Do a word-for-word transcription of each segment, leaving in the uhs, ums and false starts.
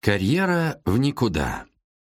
Карьера в никуда.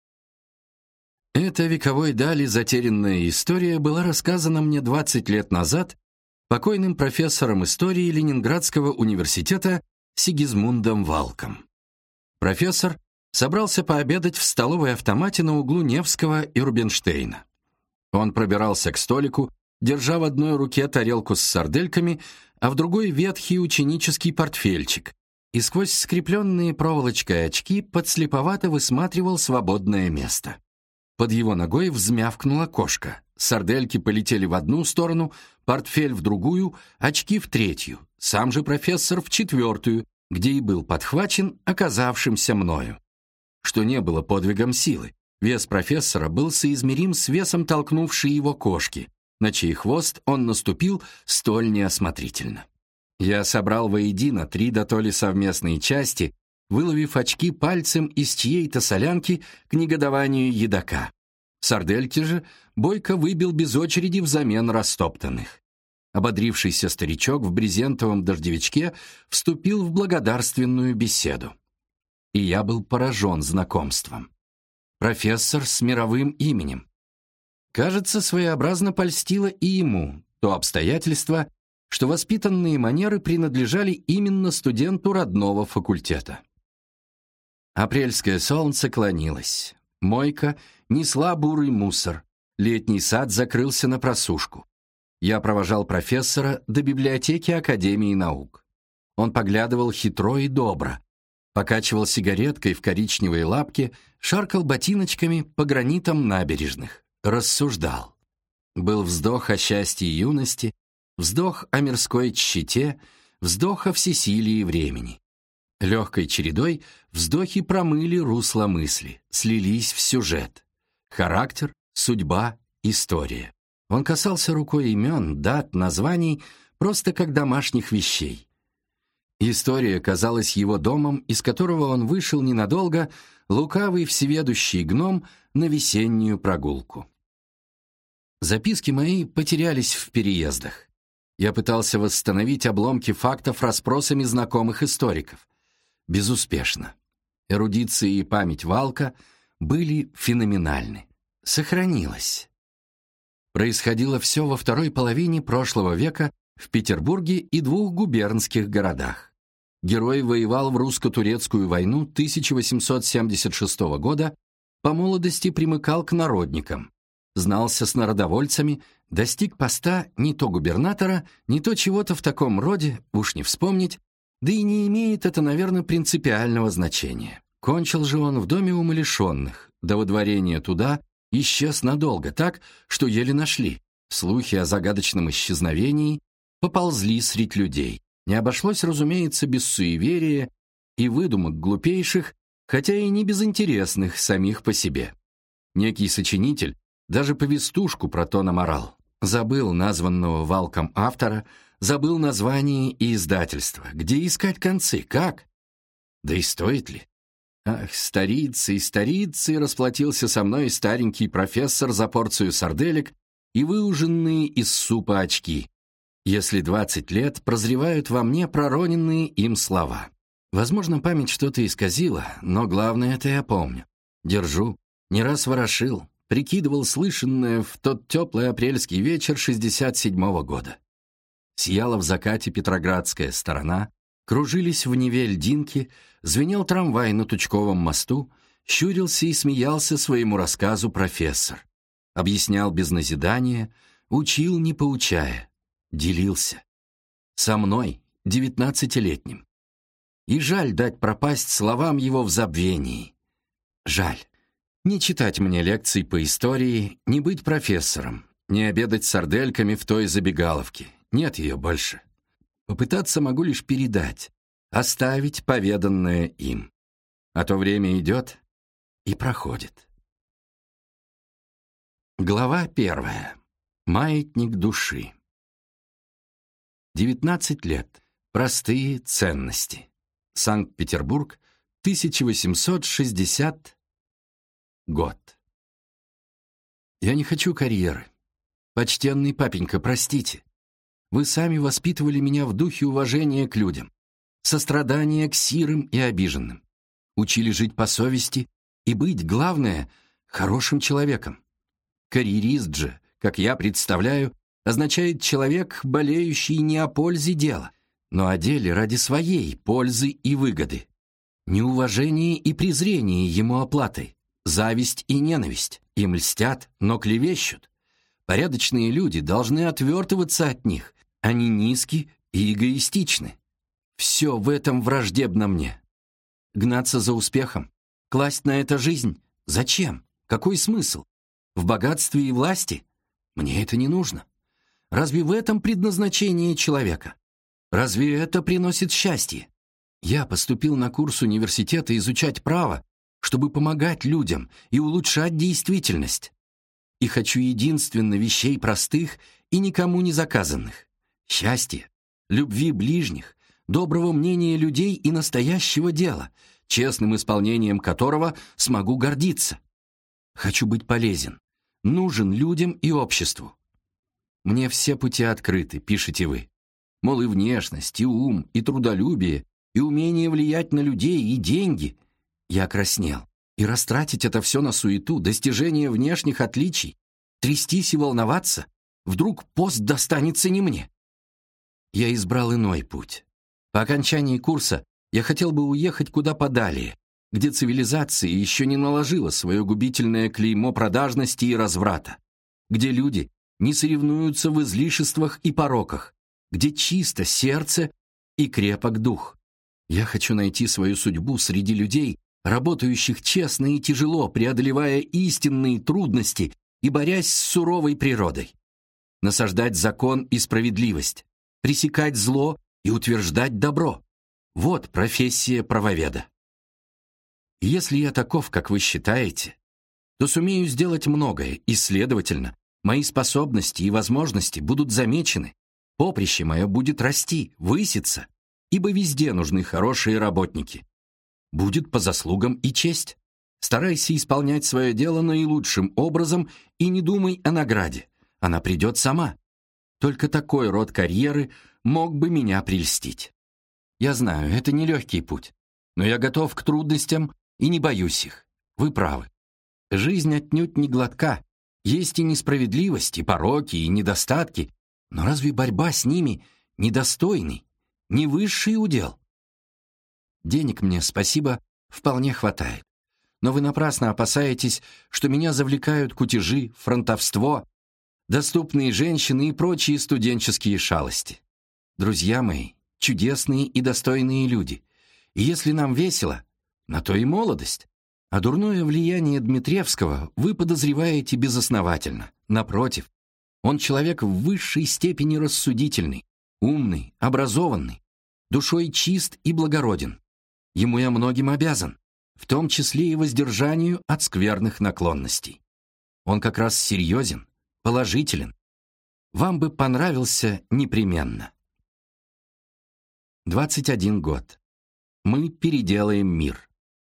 Эта вековой дали затерянная история была рассказана мне двадцать лет назад покойным профессором истории Ленинградского университета Сигизмундом Валком. Профессор собрался пообедать в столовой-автомате на углу Невского и Рубинштейна. Он пробирался к столику, держа в одной руке тарелку с сардельками, а в другой ветхий ученический портфельчик, и сквозь скрепленные проволочкой очки подслеповато высматривал свободное место. Под его ногой взмявкнула кошка. Сардельки полетели в одну сторону, портфель в другую, очки в третью, сам же профессор в четвертую, где и был подхвачен оказавшимся мною. Что не было подвигом силы. Вес профессора был соизмерим с весом толкнувшей его кошки, на чей хвост он наступил столь неосмотрительно. Я собрал воедино три дотоле совместные части, выловив очки пальцем из чьей-то солянки к негодованию едока. Сардельки же Бойко выбил без очереди взамен растоптанных. Ободрившийся старичок в брезентовом дождевичке вступил в благодарственную беседу. И я был поражен знакомством. Профессор с мировым именем. Кажется, своеобразно польстило и ему то обстоятельство, что воспитанные манеры принадлежали именно студенту родного факультета. Апрельское солнце клонилось. Мойка несла бурый мусор. Летний сад закрылся на просушку. Я провожал профессора до библиотеки Академии наук. Он поглядывал хитро и добро, покачивал сигареткой в коричневой лапке, шаркал ботиночками по гранитам набережных, рассуждал. Был вздох о счастье юности, вздох о мирской тщете, вздох о всесилии времени. Легкой чередой вздохи промыли русло мысли, слились в сюжет. Характер, судьба, история. Он касался рукой имен, дат, названий, просто как домашних вещей. История казалась его домом, из которого он вышел ненадолго, лукавый всеведущий гном, на весеннюю прогулку. Записки мои потерялись в переездах. Я пытался восстановить обломки фактов расспросами знакомых историков. Безуспешно. Эрудиция и память Валка были феноменальны. Сохранилось. Происходило все во второй половине прошлого века в Петербурге и двух губернских городах. Герой воевал в русско-турецкую войну тысяча восемьсот семьдесят шестого года, по молодости примыкал к народникам, знался с народовольцами, достиг поста не то губернатора, не то чего-то в таком роде, уж не вспомнить, да и не имеет это, наверное, принципиального значения. Кончил же он в доме умалишенных, до водворения туда исчез надолго так, что еле нашли. Слухи о загадочном исчезновении поползли средь людей. Не обошлось, разумеется, без суеверия и выдумок глупейших, хотя и не безинтересных самих по себе. Некий сочинитель даже повестушку про то наморал. Забыл названного Валком автора, забыл название и издательство. Где искать концы? Как? Да и стоит ли? Ах, старицы и старицы, расплатился со мной старенький профессор за порцию сарделек и выуженные из супа очки, если двадцать лет прозревают во мне пророненные им слова. Возможно, память что-то исказила, но главное это я помню. Держу, не раз ворошил, прикидывал слышанное в тот теплый апрельский вечер шестьдесят седьмого года. Сияла в закате Петроградская сторона, кружились в Неве льдинки, звенел трамвай на Тучковом мосту, щурился и смеялся своему рассказу профессор. Объяснял без назидания, учил не поучая, делился. Со мной, девятнадцатилетним. И жаль дать пропасть словам его в забвении. Жаль. Не читать мне лекций по истории, не быть профессором, не обедать сардельками в той забегаловке. Нет ее больше. Попытаться могу лишь передать, оставить поведанное им. А то время идет и проходит. Глава первая. Маятник души. девятнадцать лет. Простые ценности. Санкт-Петербург, тысяча восемьсот шестидесятый год. Я не хочу карьеры. Почтенный папенька, простите. Вы сами воспитывали меня в духе уважения к людям, сострадания к сирым и обиженным. Учили жить по совести и быть, главное, хорошим человеком. Карьерист же, как я представляю, означает человек, болеющий не о пользе дела, но о деле ради своей пользы и выгоды. Неуважение и презрение ему оплатой, зависть и ненависть. Им льстят, но клевещут. Порядочные люди должны отвертываться от них. Они низки и эгоистичны. Все в этом враждебно мне. Гнаться за успехом, класть на это жизнь. Зачем? Какой смысл? В богатстве и власти? Мне это не нужно. Разве в этом предназначение человека? Разве это приносит счастье? Я поступил на курс университета изучать право, чтобы помогать людям и улучшать действительность. И хочу единственно вещей простых и никому не заказанных. Счастья, любви ближних, доброго мнения людей и настоящего дела, честным исполнением которого смогу гордиться. Хочу быть полезен, нужен людям и обществу. Мне все пути открыты, пишете вы. Мол, и внешность, и ум, и трудолюбие, и умение влиять на людей, и деньги. Я краснел. И растратить это все на суету, достижение внешних отличий, трястись и волноваться, вдруг пост достанется не мне. Я избрал иной путь. По окончании курса я хотел бы уехать куда подалее, где цивилизация еще не наложила свое губительное клеймо продажности и разврата, где люди не соревнуются в излишествах и пороках, где чисто сердце и крепок дух. Я хочу найти свою судьбу среди людей, работающих честно и тяжело, преодолевая истинные трудности и борясь с суровой природой. Насаждать закон и справедливость, пресекать зло и утверждать добро. Вот профессия правоведа. И если я таков, как вы считаете, то сумею сделать многое, и, следовательно, мои способности и возможности будут замечены, поприще мое будет расти, выситься, ибо везде нужны хорошие работники. Будет по заслугам и честь. Старайся исполнять свое дело наилучшим образом и не думай о награде. Она придет сама. Только такой род карьеры мог бы меня прельстить. Я знаю, это нелегкий путь, но я готов к трудностям и не боюсь их. Вы правы. Жизнь отнюдь не гладка. Есть и несправедливость, и пороки, и недостатки. Но разве борьба с ними недостойный, не высший удел? Денег мне, спасибо, вполне хватает. Но вы напрасно опасаетесь, что меня завлекают кутежи, фронтовство, доступные женщины и прочие студенческие шалости. Друзья мои, чудесные и достойные люди. И если нам весело, на то и молодость. А дурное влияние Дмитриевского вы подозреваете безосновательно. Напротив, он человек в высшей степени рассудительный, умный, образованный, душой чист и благороден. Ему я многим обязан, в том числе и воздержанию от скверных наклонностей. Он как раз серьезен, положителен. Вам бы понравился непременно. двадцать один год. Мы переделаем мир.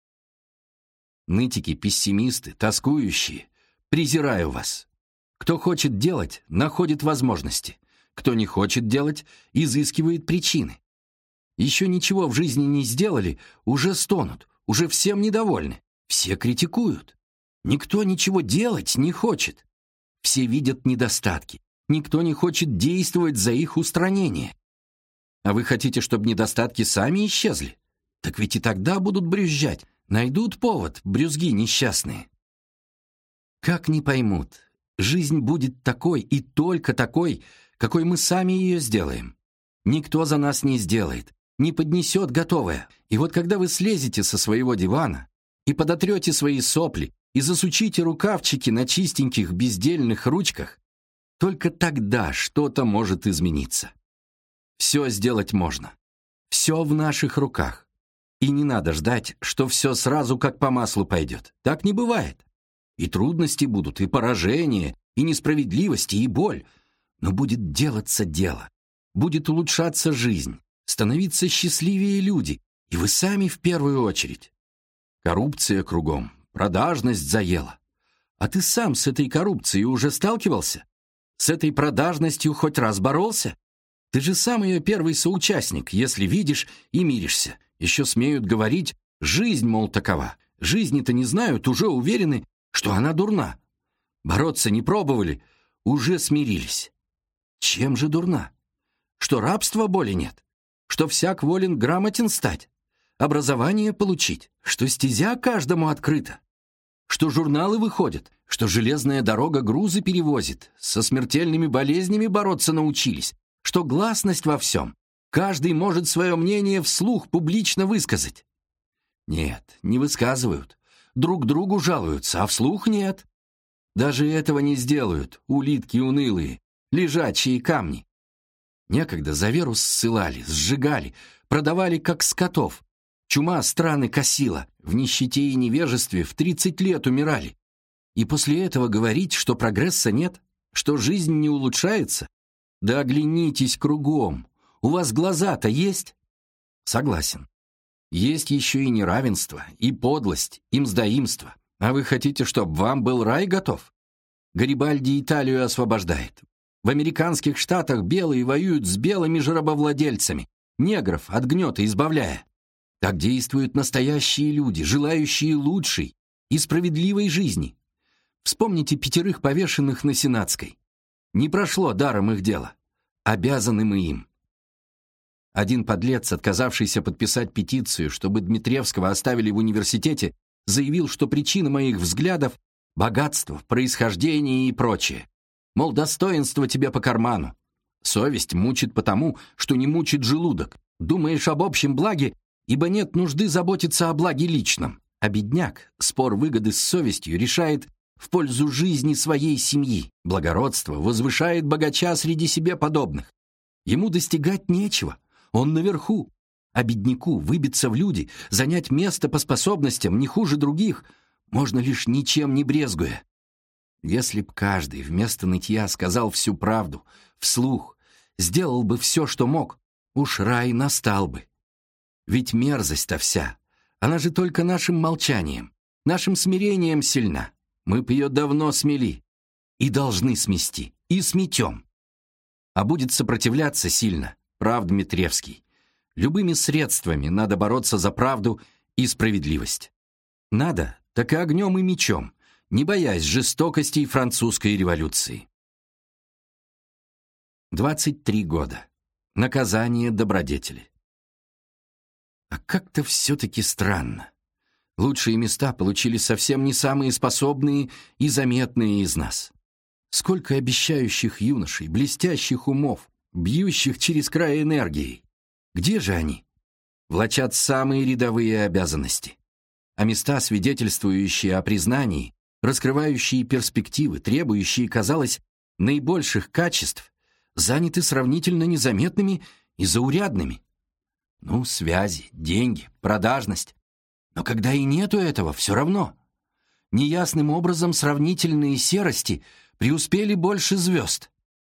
Нытики, пессимисты, тоскующие, презираю вас. Кто хочет делать, находит возможности. Кто не хочет делать, изыскивает причины. Еще ничего в жизни не сделали, уже стонут, уже всем недовольны. Все критикуют. Никто ничего делать не хочет. Все видят недостатки. Никто не хочет действовать за их устранение. А вы хотите, чтобы недостатки сами исчезли? Так ведь и тогда будут брюзжать. Найдут повод, брюзги несчастные. Как не поймут, жизнь будет такой и только такой, какой мы сами ее сделаем. Никто за нас не сделает, не поднесет готовое. И вот когда вы слезете со своего дивана и подотрете свои сопли и засучите рукавчики на чистеньких бездельных ручках, только тогда что-то может измениться. Все сделать можно. Все в наших руках. И не надо ждать, что все сразу как по маслу пойдет. Так не бывает. И трудности будут, и поражения, и несправедливости, и боль. Но будет делаться дело. Будет улучшаться жизнь, становиться счастливее люди. И вы сами в первую очередь. Коррупция кругом, продажность заела. А ты сам с этой коррупцией уже сталкивался? С этой продажностью хоть раз боролся? Ты же сам ее первый соучастник, если видишь и миришься. Еще смеют говорить, Жизнь, мол, такова. Жизни-то не знают, уже уверены, что она дурна. Бороться не пробовали, уже смирились. Чем же дурна? Что рабства боли нет? Что всяк волен грамотен стать? Образование получить? Что стезя каждому открыта? Что журналы выходят? Что железная дорога грузы перевозит? Со смертельными болезнями бороться научились? Что гласность во всем? Каждый может свое мнение вслух публично высказать? Нет, не высказывают. Друг другу жалуются, а вслух нет. Даже этого не сделают, улитки унылые, лежачие камни. Некогда за веру ссылали, сжигали, продавали как скотов. Чума страны косила, в нищете и невежестве в тридцать лет умирали. И после этого говорить, что прогресса нет, что жизнь не улучшается? Да оглянитесь кругом, у вас глаза-то есть? Согласен. Есть еще и неравенство, и подлость, и мздоимство. А вы хотите, чтобы вам был рай готов? Гарибальди Италию освобождает. В американских штатах белые воюют с белыми же рабовладельцами, негров от гнета избавляя. Так действуют настоящие люди, желающие лучшей и справедливой жизни. Вспомните пятерых повешенных на Сенатской. Не прошло даром их дело. Обязаны мы им. Один подлец, отказавшийся подписать петицию, чтобы Дмитриевского оставили в университете, заявил, что причина моих взглядов — богатство, происхождение и прочее. Мол, достоинство тебе по карману. Совесть мучит потому, что не мучит желудок. Думаешь об общем благе, ибо нет нужды заботиться о благе личном. А бедняк спор выгоды с совестью решает в пользу жизни своей семьи. Благородство возвышает богача среди себе подобных. Ему достигать нечего, он наверху. А бедняку выбиться в люди, занять место по способностям не хуже других, можно лишь ничем не брезгуя. Если б каждый вместо нытья сказал всю правду, вслух, сделал бы все, что мог, уж рай настал бы. Ведь мерзость-то вся, она же только нашим молчанием, нашим смирением сильна. Мы б ее давно смели и должны смести, и сметем. А будет сопротивляться сильно, прав Дмитриевский. Любыми средствами надо бороться за правду и справедливость. Надо, так и огнем и мечом, не боясь жестокостей французской революции. двадцать три года. Наказание добродетели. А как-то все-таки странно. Лучшие места получили совсем не самые способные и заметные из нас. Сколько обещающих юношей, блестящих умов, бьющих через край энергией. Где же они? Влачат самые рядовые обязанности. А места, свидетельствующие о признании, раскрывающие перспективы, требующие, казалось, наибольших качеств, заняты сравнительно незаметными и заурядными. Ну, связи, деньги, продажность. Но когда и нету этого, все равно. Неясным образом сравнительные серости преуспели больше звезд.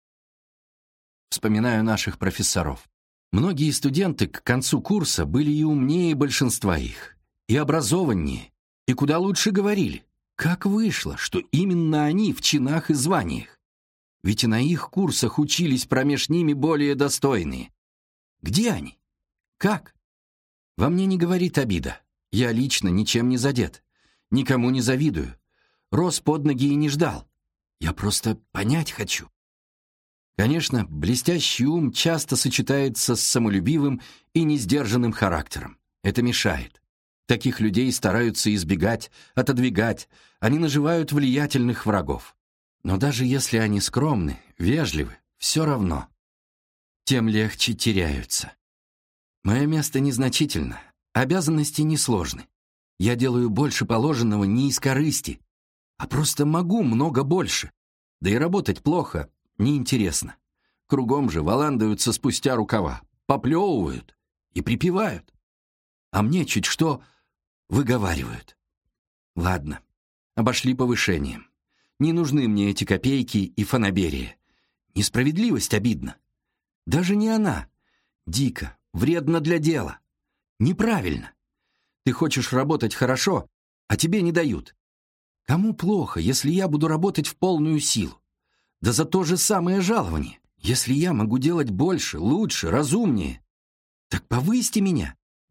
Вспоминаю наших профессоров. Многие студенты к концу курса были и умнее большинства их, и образованнее, и куда лучше говорили. Как вышло, что именно они в чинах и званиях? Ведь и на их курсах учились промеж ними более достойные. Где они? Как? Во мне не говорит обида. Я лично ничем не задет. Никому не завидую. Рос под ноги и не ждал. Я просто понять хочу. Конечно, блестящий ум часто сочетается с самолюбивым и несдержанным характером. Это мешает. Таких людей стараются избегать, отодвигать. Они наживают влиятельных врагов. Но даже если они скромны, вежливы, все равно. Тем легче теряются. Мое место незначительно, обязанности несложны. Я делаю больше положенного не из корысти, а просто могу много больше. Да и работать плохо, неинтересно. Кругом же валандаются спустя рукава, поплевывают и припевают. А мне чуть что выговаривают. Ладно, обошли повышением. Не нужны мне эти копейки и фанаберия. Несправедливость обидна. Даже не она. Дико, вредно для дела. Неправильно. Ты хочешь работать хорошо, а тебе не дают. Кому плохо, если я буду работать в полную силу? Да за то же самое жалование. Если я могу делать больше, лучше, разумнее, так повысьте меня.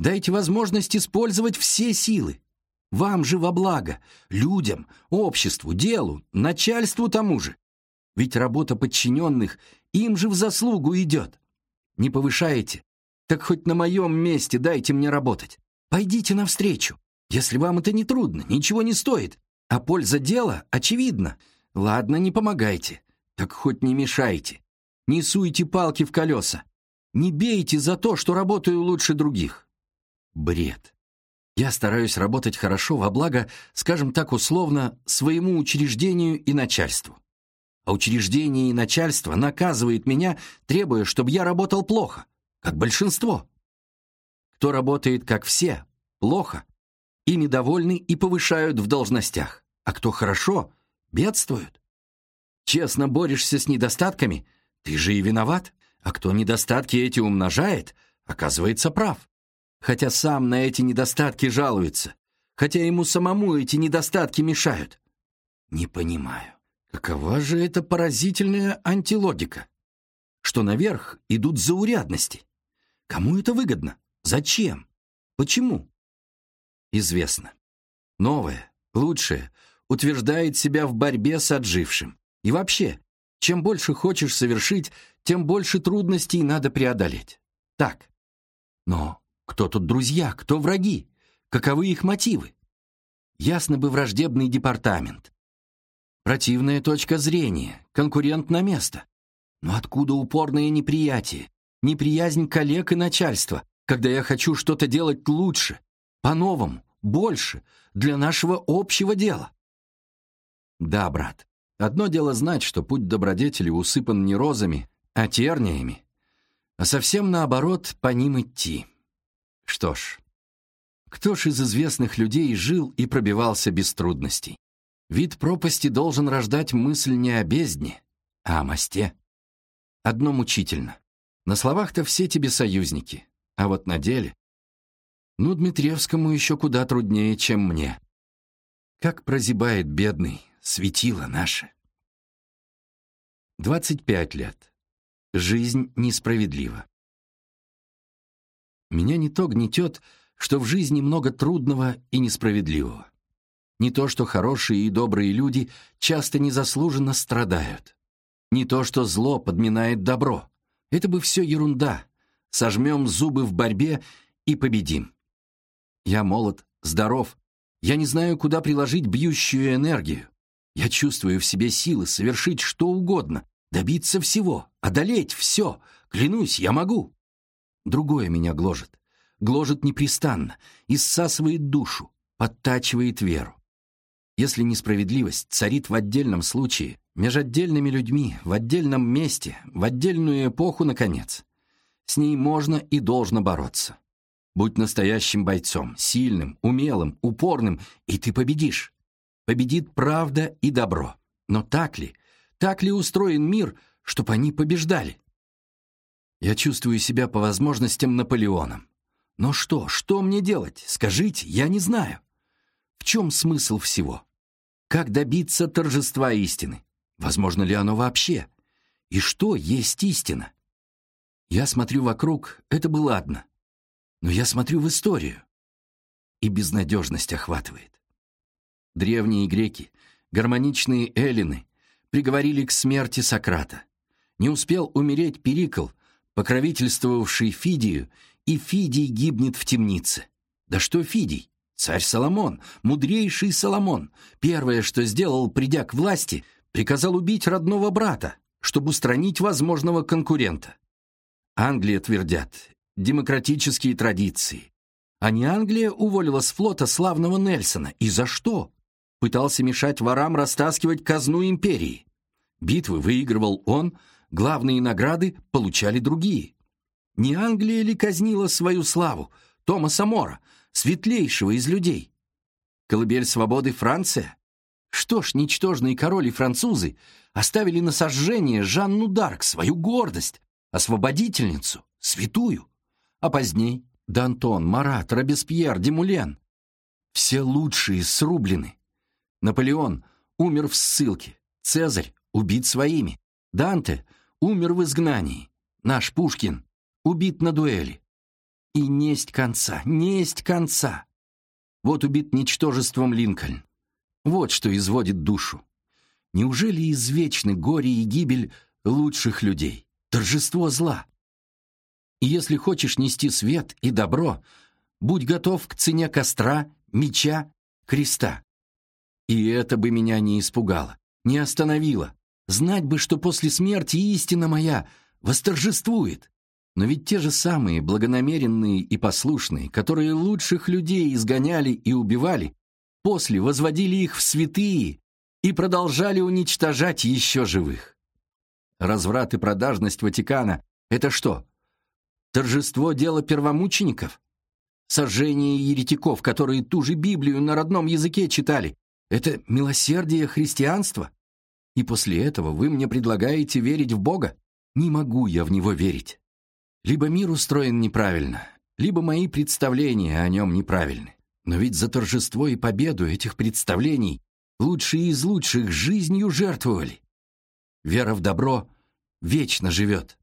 Дайте возможность использовать все силы. Вам же во благо, людям, обществу, делу, начальству тому же. Ведь работа подчиненных им же в заслугу идет. Не повышаете? Так хоть на моем месте дайте мне работать. Пойдите навстречу. Если вам это не трудно, ничего не стоит. А польза дела очевидна. Ладно, не помогайте. Так хоть не мешайте. Не суйте палки в колеса. Не бейте за то, что работаю лучше других. Бред. Я стараюсь работать хорошо во благо, скажем так условно, своему учреждению и начальству. А учреждение и начальство наказывает меня, требуя, чтобы я работал плохо, как большинство. Кто работает, как все, плохо, ими довольны и повышают в должностях, а кто хорошо, бедствуют. Честно борешься с недостатками, ты же и виноват, а кто недостатки эти умножает, оказывается прав. Хотя сам на эти недостатки жалуется, хотя ему самому эти недостатки мешают. Не понимаю, какова же это поразительная антилогика, что наверх идут заурядности. Кому это выгодно? Зачем? Почему? Известно. Новое, лучшее утверждает себя в борьбе с отжившим. И вообще, чем больше хочешь совершить, тем больше трудностей надо преодолеть. Так. Но кто тут друзья, кто враги? Каковы их мотивы? Ясно бы враждебный департамент. Противная точка зрения, конкурент на место. Но откуда упорное неприятие, неприязнь коллег и начальства, когда я хочу что-то делать лучше, по-новому, больше, для нашего общего дела? Да, брат, одно дело знать, что путь добродетели усыпан не розами, а терниями, а совсем наоборот по ним идти. Что ж, кто ж из известных людей жил и пробивался без трудностей? Вид пропасти должен рождать мысль не о бездне, а о мосте. Одно мучительно. На словах-то все тебе союзники, а вот на деле... Ну, Дмитриевскому еще куда труднее, чем мне. Как прозябает бедный, светило наше. двадцать пять лет. Жизнь несправедлива. Меня не то гнетет, что в жизни много трудного и несправедливого. Не то, что хорошие и добрые люди часто незаслуженно страдают. Не то, что зло подминает добро. Это бы все ерунда. Сожмем зубы в борьбе и победим. Я молод, здоров. Я не знаю, куда приложить бьющую энергию. Я чувствую в себе силы совершить что угодно, добиться всего, одолеть все. Клянусь, я могу. Другое меня гложет. Гложет непрестанно, иссасывает душу, подтачивает веру. Если несправедливость царит в отдельном случае, между отдельными людьми, в отдельном месте, в отдельную эпоху, наконец, с ней можно и должно бороться. Будь настоящим бойцом, сильным, умелым, упорным, и ты победишь. Победит правда и добро. Но так ли, так ли устроен мир, чтобы они побеждали? Я чувствую себя по возможностям Наполеоном. Но что, что мне делать? Скажите, я не знаю. В чем смысл всего? Как добиться торжества истины? Возможно ли оно вообще? И что есть истина? Я смотрю вокруг, это бы ладно. Но я смотрю в историю, и безнадежность охватывает. Древние греки, гармоничные эллины, приговорили к смерти Сократа. Не успел умереть Перикл, покровительствовавший Фидию, и Фидий гибнет в темнице. Да что Фидий? Царь Соломон, мудрейший Соломон, первое, что сделал, придя к власти, приказал убить родного брата, чтобы устранить возможного конкурента. Англия, твердят, демократические традиции. А не Англия уволила с флота славного Нельсона. И за что? Пытался мешать ворам растаскивать казну империи. Битвы выигрывал он, главные награды получали другие. Не Англия ли казнила свою славу, Томаса Мора, светлейшего из людей? Колыбель свободы Франция? Что ж, ничтожные короли французы оставили на сожжение Жанну д'Арк, свою гордость, освободительницу, святую. А поздней Д'Антон, Марат, Робеспьер, Демулен. Все лучшие срублены. Наполеон умер в ссылке, Цезарь убит своими, Данте умер в изгнании, наш Пушкин убит на дуэли. И несть конца, несть конца. Вот убит ничтожеством Линкольн. Вот что изводит душу. Неужели извечны горе и гибель лучших людей, торжество зла? И если хочешь нести свет и добро, будь готов к цене костра, меча, креста. И это бы меня не испугало, не остановило. Знать бы, что после смерти истина моя восторжествует. Но ведь те же самые благонамеренные и послушные, которые лучших людей изгоняли и убивали, после возводили их в святые и продолжали уничтожать еще живых. Разврат и продажность Ватикана — это что? Торжество дела первомучеников? Сожжение еретиков, которые ту же Библию на родном языке читали — это милосердие христианства? И после этого вы мне предлагаете верить в Бога? Не могу я в Него верить. Либо мир устроен неправильно, либо мои представления о нем неправильны. Но ведь за торжество и победу этих представлений лучшие из лучших жизнью жертвовали. Вера в добро вечно живет.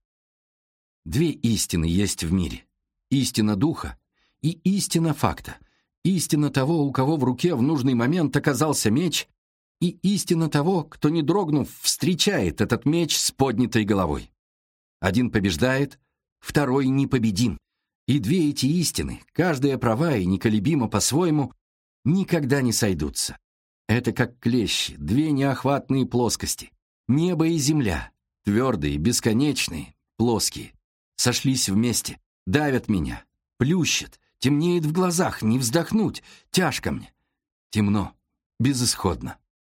Две истины есть в мире. Истина духа и истина факта. Истина того, у кого в руке в нужный момент оказался меч, и истина того, кто, не дрогнув, встречает этот меч с поднятой головой. Один побеждает, второй непобедим. И две эти истины, каждая права и неколебима по-своему, никогда не сойдутся. Это как клещи, две неохватные плоскости. Небо и земля, твердые, бесконечные, плоские, сошлись вместе, давят меня, плющат, темнеет в глазах, не вздохнуть, тяжко мне. Темно, безысходно.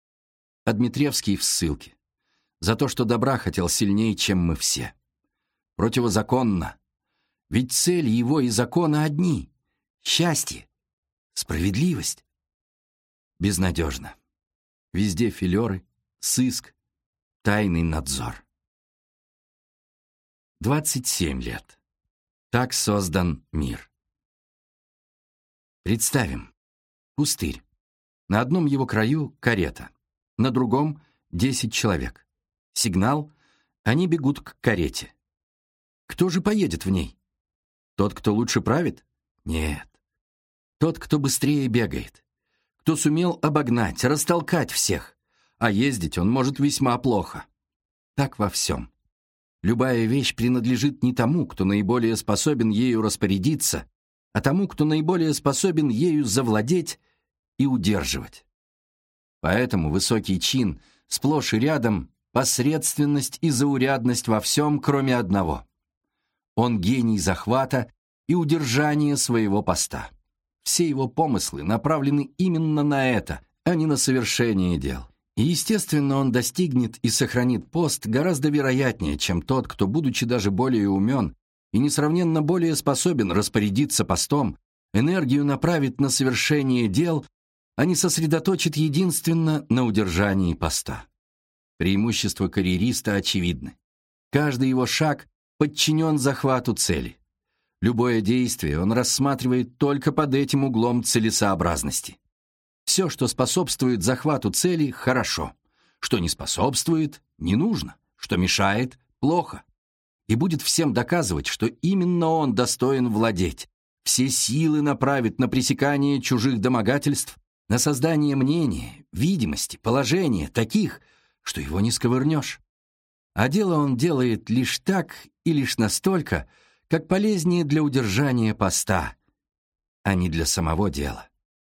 А Дмитриевский в ссылке. За то, что добра хотел сильнее, чем мы все. Противозаконно. Ведь цель его и закона одни — счастье, справедливость. Безнадежно. Везде филеры, сыск, тайный надзор. двадцать семь лет. Так создан мир. Представим. Пустырь. На одном его краю карета, на другом — десять человек. Сигнал — они бегут к карете. Кто же поедет в ней? Тот, кто лучше правит? Нет. Тот, кто быстрее бегает. Кто сумел обогнать, растолкать всех. А ездить он может весьма плохо. Так во всем. Любая вещь принадлежит не тому, кто наиболее способен ею распорядиться, а тому, кто наиболее способен ею завладеть и удерживать. Поэтому высокий чин сплошь и рядом посредственность и заурядность во всем, кроме одного. Он гений захвата и удержания своего поста. Все его помыслы направлены именно на это, а не на совершение дел. И, естественно, он достигнет и сохранит пост гораздо вероятнее, чем тот, кто, будучи даже более умен и несравненно более способен распорядиться постом, энергию направит на совершение дел, а не сосредоточит единственно на удержании поста. Преимущества карьериста очевидны. Каждый его шаг подчинен захвату цели. Любое действие он рассматривает только под этим углом целесообразности. Все, что способствует захвату цели, хорошо. Что не способствует, не нужно. Что мешает, плохо. И будет всем доказывать, что именно он достоин владеть. Все силы направит на пресекание чужих домогательств, на создание мнения, видимости, положения, таких, что его не сковырнешь. А дело он делает лишь так и лишь настолько, как полезнее для удержания поста, а не для самого дела.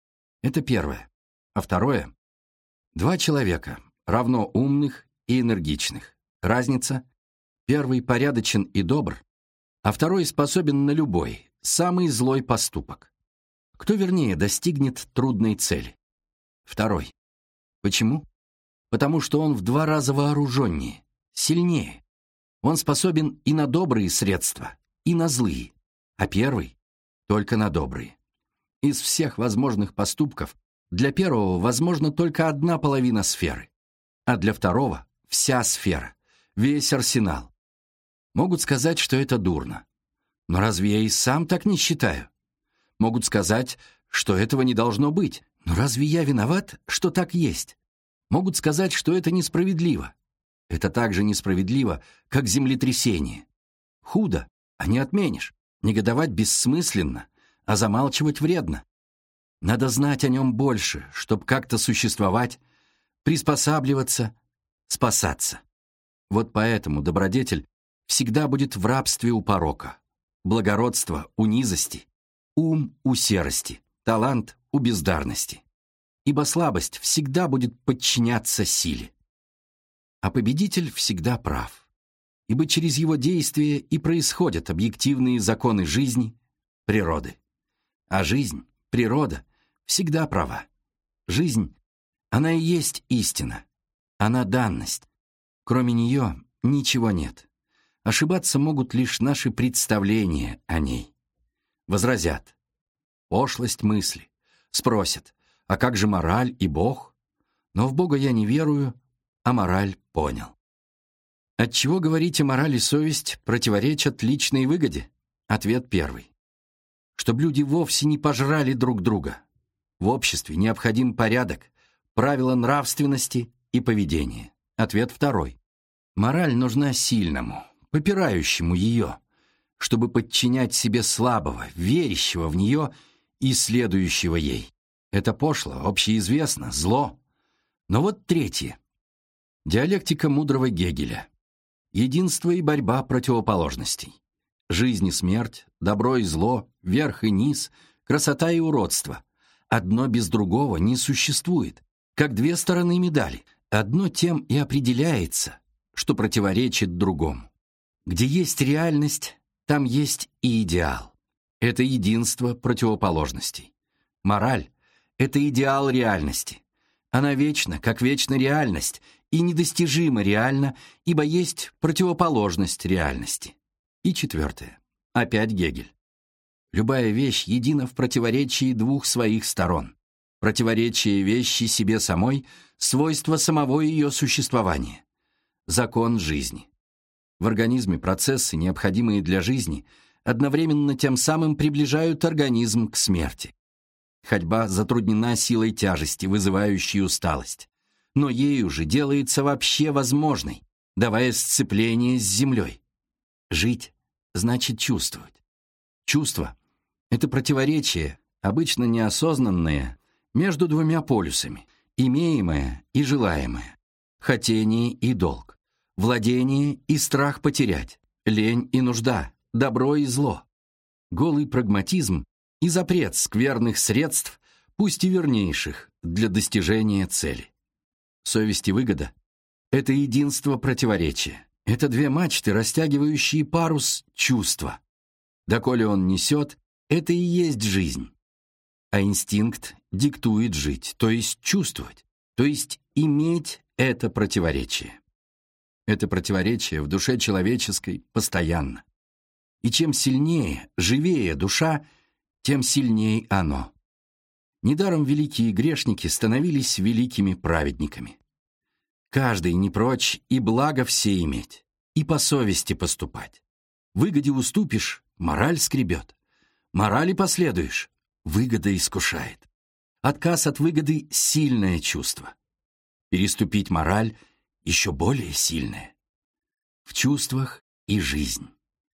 Это первое. А второе — два человека, равно умных и энергичных. Разница — первый порядочен и добр, а второй способен на любой, самый злой поступок. Кто вернее достигнет трудной цели? Второй. Почему? Потому что он в два раза вооруженнее, сильнее. Он способен и на добрые средства, и на злые, а первый — только на добрые. Из всех возможных поступков для первого возможна только одна половина сферы, а для второго — вся сфера, весь арсенал. Могут сказать, что это дурно. Но разве я и сам так не считаю? Могут сказать, что этого не должно быть. Но разве я виноват, что так есть? Могут сказать, что это несправедливо. Это так же несправедливо, как землетрясение. Худо, а не отменишь. Негодовать бессмысленно, а замалчивать вредно. Надо знать о нем больше, чтобы как-то существовать, приспосабливаться, спасаться. Вот поэтому добродетель всегда будет в рабстве у порока, благородство у низости, ум у серости, талант у бездарности. Ибо слабость всегда будет подчиняться силе. А победитель всегда прав, ибо через его действия и происходят объективные законы жизни, природы. А жизнь, природа всегда права. Жизнь, она и есть истина, она данность. Кроме нее ничего нет. Ошибаться могут лишь наши представления о ней. Возразят: пошлость мысли. Спросят: а как же мораль и Бог? Но в Бога я не верую, а мораль понял. Отчего, говорите, мораль и совесть противоречат личной выгоде? Ответ первый. Чтоб люди вовсе не пожрали друг друга. В обществе необходим порядок, правила нравственности и поведения. Ответ второй. Мораль нужна сильному, попирающему ее, чтобы подчинять себе слабого, верящего в нее и следующего ей. Это пошло, общеизвестно, зло. Но вот третье. Диалектика мудрого Гегеля. Единство и борьба противоположностей. Жизнь и смерть, добро и зло, верх и низ, красота и уродство. Одно без другого не существует, как две стороны медали. Одно тем и определяется, что противоречит другому. Где есть реальность, там есть и идеал. Это единство противоположностей. Мораль — это идеал реальности. Она вечна, как вечна реальность, и недостижимо реальна, ибо есть противоположность реальности. И четвертое. Опять Гегель. Любая вещь едина в противоречии двух своих сторон. Противоречие вещи себе самой — свойство самого ее существования. Закон жизни. В организме процессы, необходимые для жизни, одновременно тем самым приближают организм к смерти. Ходьба затруднена силой тяжести, вызывающей усталость. Но ею же делается вообще возможной, давая сцепление с землей. Жить значит чувствовать. Чувство — это противоречие, обычно неосознанное, между двумя полюсами, имеемое и желаемое, хотение и долг, владение и страх потерять, лень и нужда, добро и зло. Голый прагматизм и запрет скверных средств, пусть и вернейших, для достижения цели. Совесть и выгода — это единство противоречия. Это две мачты, растягивающие парус чувства. Доколе он несет, это и есть жизнь. А инстинкт диктует жить, то есть чувствовать, то есть иметь это противоречие. Это противоречие в душе человеческой постоянно. И чем сильнее, живее душа, тем сильнее оно. Недаром великие грешники становились великими праведниками. Каждый не прочь и благо все иметь, и по совести поступать. Выгоде уступишь — мораль скребет. Морали последуешь — выгода искушает. Отказ от выгоды — сильное чувство. Переступить мораль — еще более сильное. В чувствах и жизнь.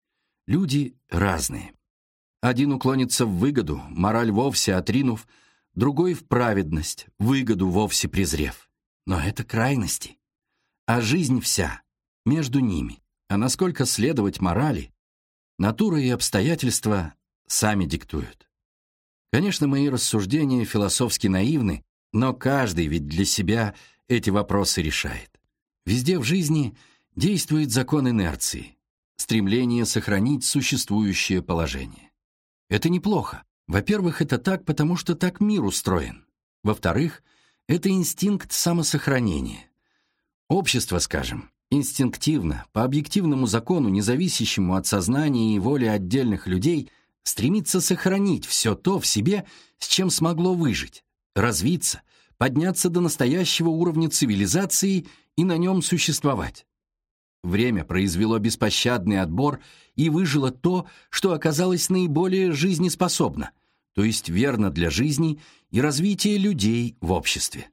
Люди разные. Один уклонится в выгоду, мораль вовсе отринув, другой в праведность, выгоду вовсе презрев. Но это крайности. А жизнь вся между ними. А насколько следовать морали, натура и обстоятельства сами диктуют. Конечно, мои рассуждения философски наивны, но каждый ведь для себя эти вопросы решает. Везде в жизни действует закон инерции, стремление сохранить существующее положение. Это неплохо. Во-первых, это так, потому что так мир устроен. Во-вторых, это инстинкт самосохранения. Общество, скажем, инстинктивно, по объективному закону, независящему от сознания и воли отдельных людей, стремится сохранить все то в себе, с чем смогло выжить, развиться, подняться до настоящего уровня цивилизации и на нем существовать. Время произвело беспощадный отбор и выжило то, что оказалось наиболее жизнеспособно, то есть верно для жизни и развития людей в обществе.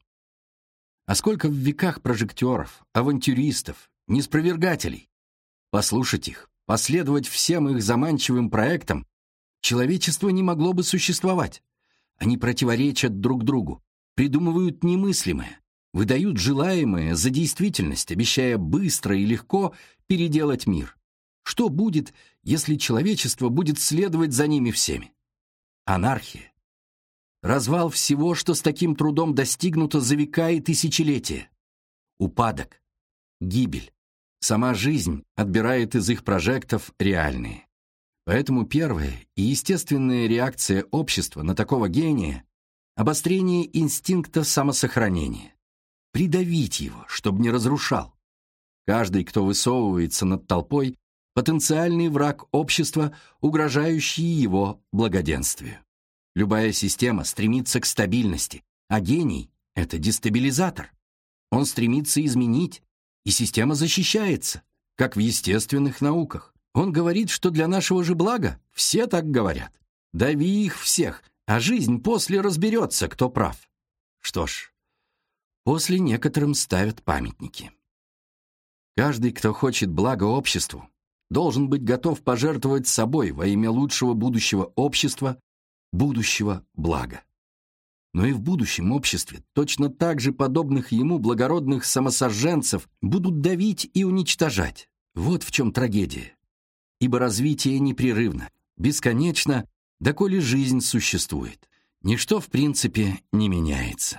А сколько в веках прожекторов, авантюристов, неспровергателей? Послушать их, последовать всем их заманчивым проектам, человечество не могло бы существовать. Они противоречат друг другу, придумывают немыслимое, выдают желаемое за действительность, обещая быстро и легко переделать мир. Что будет, если человечество будет следовать за ними всеми? Анархия. Развал всего, что с таким трудом достигнуто за века и тысячелетия. Упадок. Гибель. Сама жизнь отбирает из их прожектов реальные. Поэтому первая и естественная реакция общества на такого гения — обострение инстинкта самосохранения. Придавить его, чтобы не разрушал. Каждый, кто высовывается над толпой, потенциальный враг общества, угрожающий его благоденствию. Любая система стремится к стабильности, а гений — это дестабилизатор. Он стремится изменить, и система защищается, как в естественных науках. Он говорит, что для нашего же блага, все так говорят. Дави их всех, а жизнь после разберется, кто прав. Что ж, после некоторым ставят памятники. Каждый, кто хочет блага обществу, должен быть готов пожертвовать собой во имя лучшего будущего общества, будущего блага. Но и в будущем обществе точно так же подобных ему благородных самосожженцев будут давить и уничтожать. Вот в чем трагедия. Ибо развитие непрерывно, бесконечно, доколе жизнь существует. Ничто, в принципе, не меняется.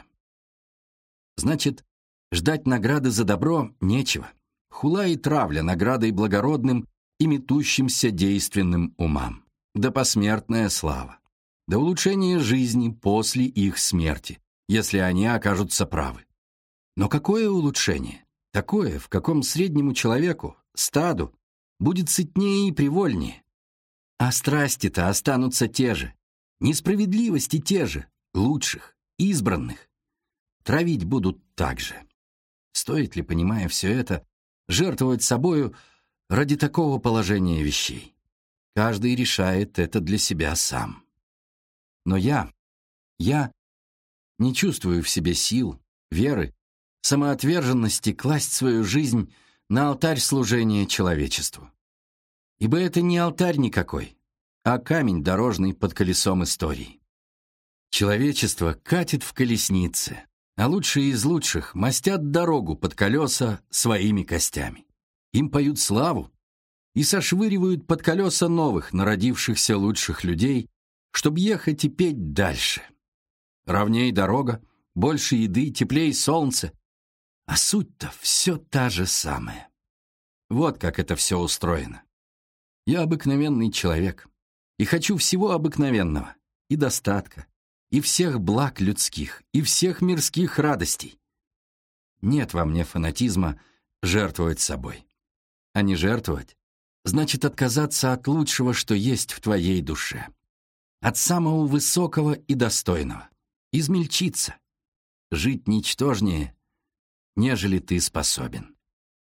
Значит, ждать награды за добро нечего. Хула и травля наградой благородным и метущимся действенным умам. Да посмертная слава. Да улучшение жизни после их смерти, если они окажутся правы. Но какое улучшение? Такое, в каком среднему человеку, стаду, будет сытнее и привольнее. А страсти-то останутся те же, несправедливости те же, лучших, избранных. Травить будут так же. Стоит ли, понимая все это, жертвовать собою ради такого положения вещей? Каждый решает это для себя сам. Но я, я не чувствую в себе сил, веры, самоотверженности класть свою жизнь на алтарь служения человечеству. Ибо это не алтарь никакой, а камень дорожный под колесом истории. Человечество катит в колеснице, а лучшие из лучших мастят дорогу под колеса своими костями. Им поют славу и сошвыривают под колеса новых, народившихся лучших людей, чтобы ехать и петь дальше. Ровней дорога, больше еды, теплей солнце. А суть-то все та же самая. Вот как это все устроено. Я обыкновенный человек, и хочу всего обыкновенного, и достатка, и всех благ людских, и всех мирских радостей. Нет во мне фанатизма жертвовать собой. А не жертвовать значит отказаться от лучшего, что есть в твоей душе. От самого высокого и достойного. Измельчиться. Жить ничтожнее, нежели ты способен.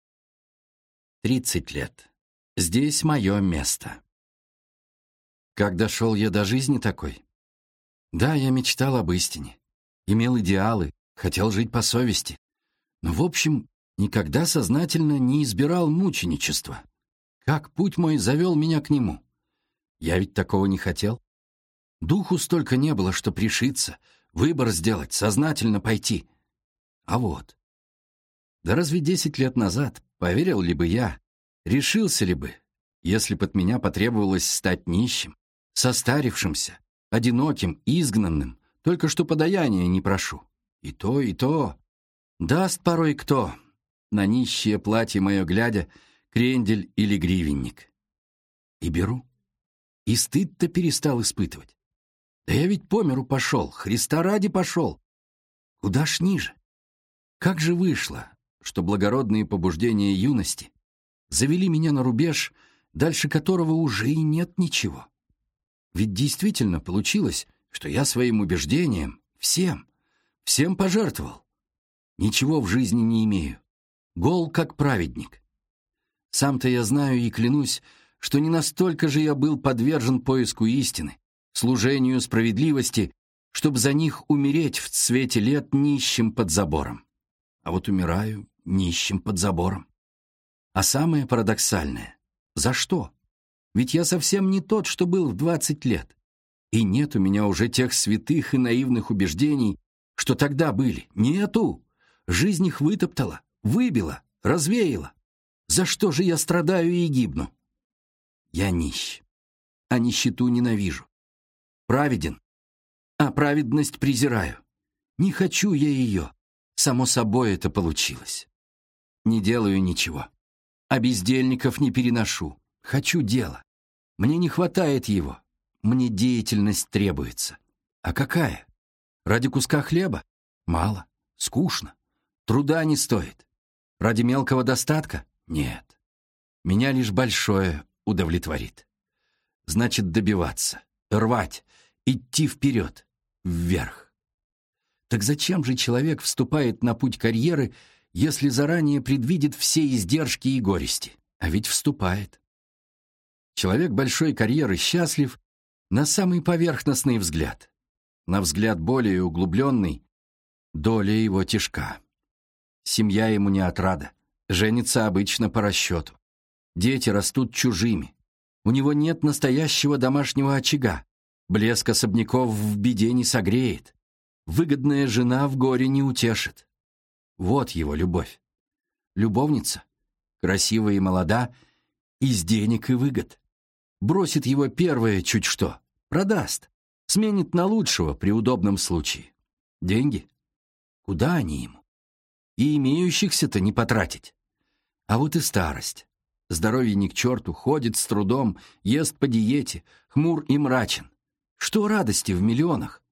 Тридцать лет. Здесь мое место. Как дошел я до жизни такой? Да, я мечтал об истине. Имел идеалы, хотел жить по совести. Но, в общем, никогда сознательно не избирал мученичества. Как путь мой завел меня к нему? Я ведь такого не хотел. Духу столько не было, что пришиться, выбор сделать, сознательно пойти. А вот. Да разве десять лет назад поверил ли бы я, решился ли бы, если бы от меня потребовалось стать нищим, состарившимся, одиноким, изгнанным, только что подаяния не прошу. И то, и то. Даст порой кто, на нищее платье мое глядя, крендель или гривенник. И беру. И стыд-то перестал испытывать. Да я ведь по миру пошел, Христа ради пошел. Куда ж ниже? Как же вышло, что благородные побуждения юности завели меня на рубеж, дальше которого уже и нет ничего? Ведь действительно получилось, что я своим убеждением всем, всем пожертвовал. Ничего в жизни не имею. Гол, как праведник. Сам-то я знаю и клянусь, что не настолько же я был подвержен поиску истины, служению справедливости, чтобы за них умереть в цвете лет нищим под забором. А вот умираю нищим под забором. А самое парадоксальное, За что? Ведь я совсем не тот, что был в двадцать лет. И нет у меня уже тех святых и наивных убеждений, что тогда были. Нету! Жизнь их вытоптала, выбила, развеяла. За что же я страдаю и гибну? Я нищ, а нищету ненавижу. Праведен, а праведность презираю. Не хочу я ее, само собой это получилось. Не делаю ничего, а бездельников не переношу. Хочу дела. Мне не хватает его, мне деятельность требуется. А какая? Ради куска хлеба? Мало, скучно, труда не стоит. Ради мелкого достатка? Нет. Меня лишь большое удовлетворит. Значит, добиваться, рвать, идти вперед, вверх. Так зачем же человек вступает на путь карьеры, если заранее предвидит все издержки и горести? А ведь вступает. Человек большой карьеры счастлив на самый поверхностный взгляд. На взгляд более углубленный, доля его тяжка. Семья ему не отрада, женится обычно по расчету. Дети растут чужими. У него нет настоящего домашнего очага. Блеск особняков в беде не согреет. Выгодная жена в горе не утешит. Вот его любовь. Любовница, красивая и молода, из денег и выгод. Бросит его первое чуть что, продаст, сменит на лучшего при удобном случае. Деньги? Куда они ему? И имеющихся-то не потратить. А вот и старость. Здоровье ни к черту, ходит с трудом, ест по диете, хмур и мрачен. Что радости в миллионах?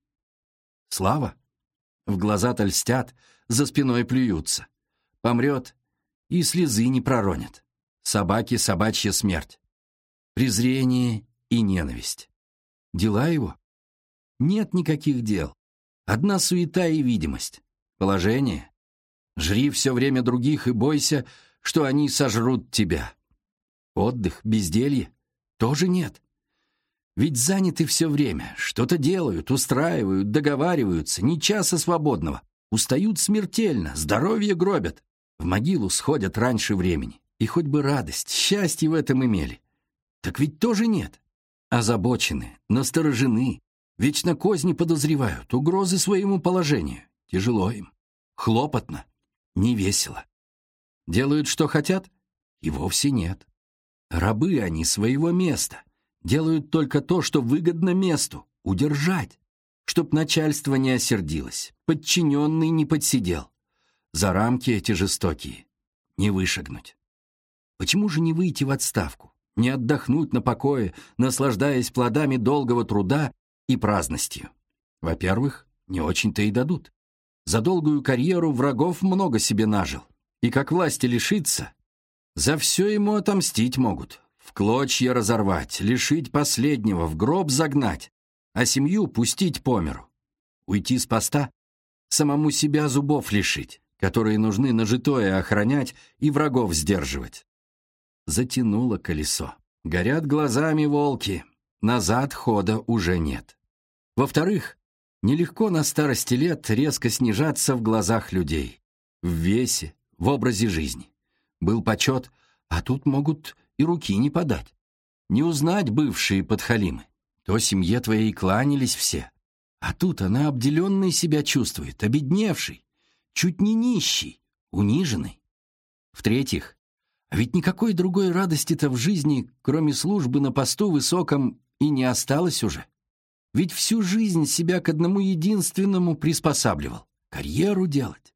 Слава? В глаза-то льстят, за спиной плюются. Помрет, и слезы не проронят. Собаки собачья смерть. Презрение и ненависть. Дела его? Нет никаких дел. Одна суета и видимость. Положение? Жри все время других и бойся, что они сожрут тебя. Отдых, безделье? Тоже нет. Ведь заняты все время, что-то делают, устраивают, договариваются, ни часа свободного. Устают смертельно, здоровье гробят. В могилу сходят раньше времени. И хоть бы радость, счастье в этом имели. Так ведь тоже нет. Озабочены, насторожены, вечно козни подозревают, угрозы своему положению. Тяжело им, хлопотно, невесело. Делают, что хотят? И вовсе нет. Рабы они своего места. Делают только то, что выгодно месту, удержать, чтоб начальство не осердилось, подчиненный не подсидел. За рамки эти жестокие не вышагнуть. Почему же не выйти в отставку, не отдохнуть на покое, наслаждаясь плодами долгого труда и праздностью? Во-первых, не очень-то и дадут. За долгую карьеру врагов много себе нажил, и как власти лишиться, за все ему отомстить могут, в клочья разорвать, лишить последнего, в гроб загнать, а семью пустить по миру. Уйти с поста, самому себя зубов лишить, которые нужны нажитое охранять и врагов сдерживать. Затянуло колесо. Горят глазами волки. Назад хода уже нет. Во-вторых, нелегко на старости лет резко снижаться в глазах людей. В весе, в образе жизни. Был почет, а тут могут и руки не подать. Не узнать бывшие подхалимы. То семье твоей кланялись все. А тут она обделенной себя чувствует, обедневший, чуть не нищий, униженный. В-третьих, а ведь никакой другой радости-то в жизни, кроме службы на посту высоком, и не осталось уже. Ведь всю жизнь себя к одному единственному приспосабливал — карьеру делать.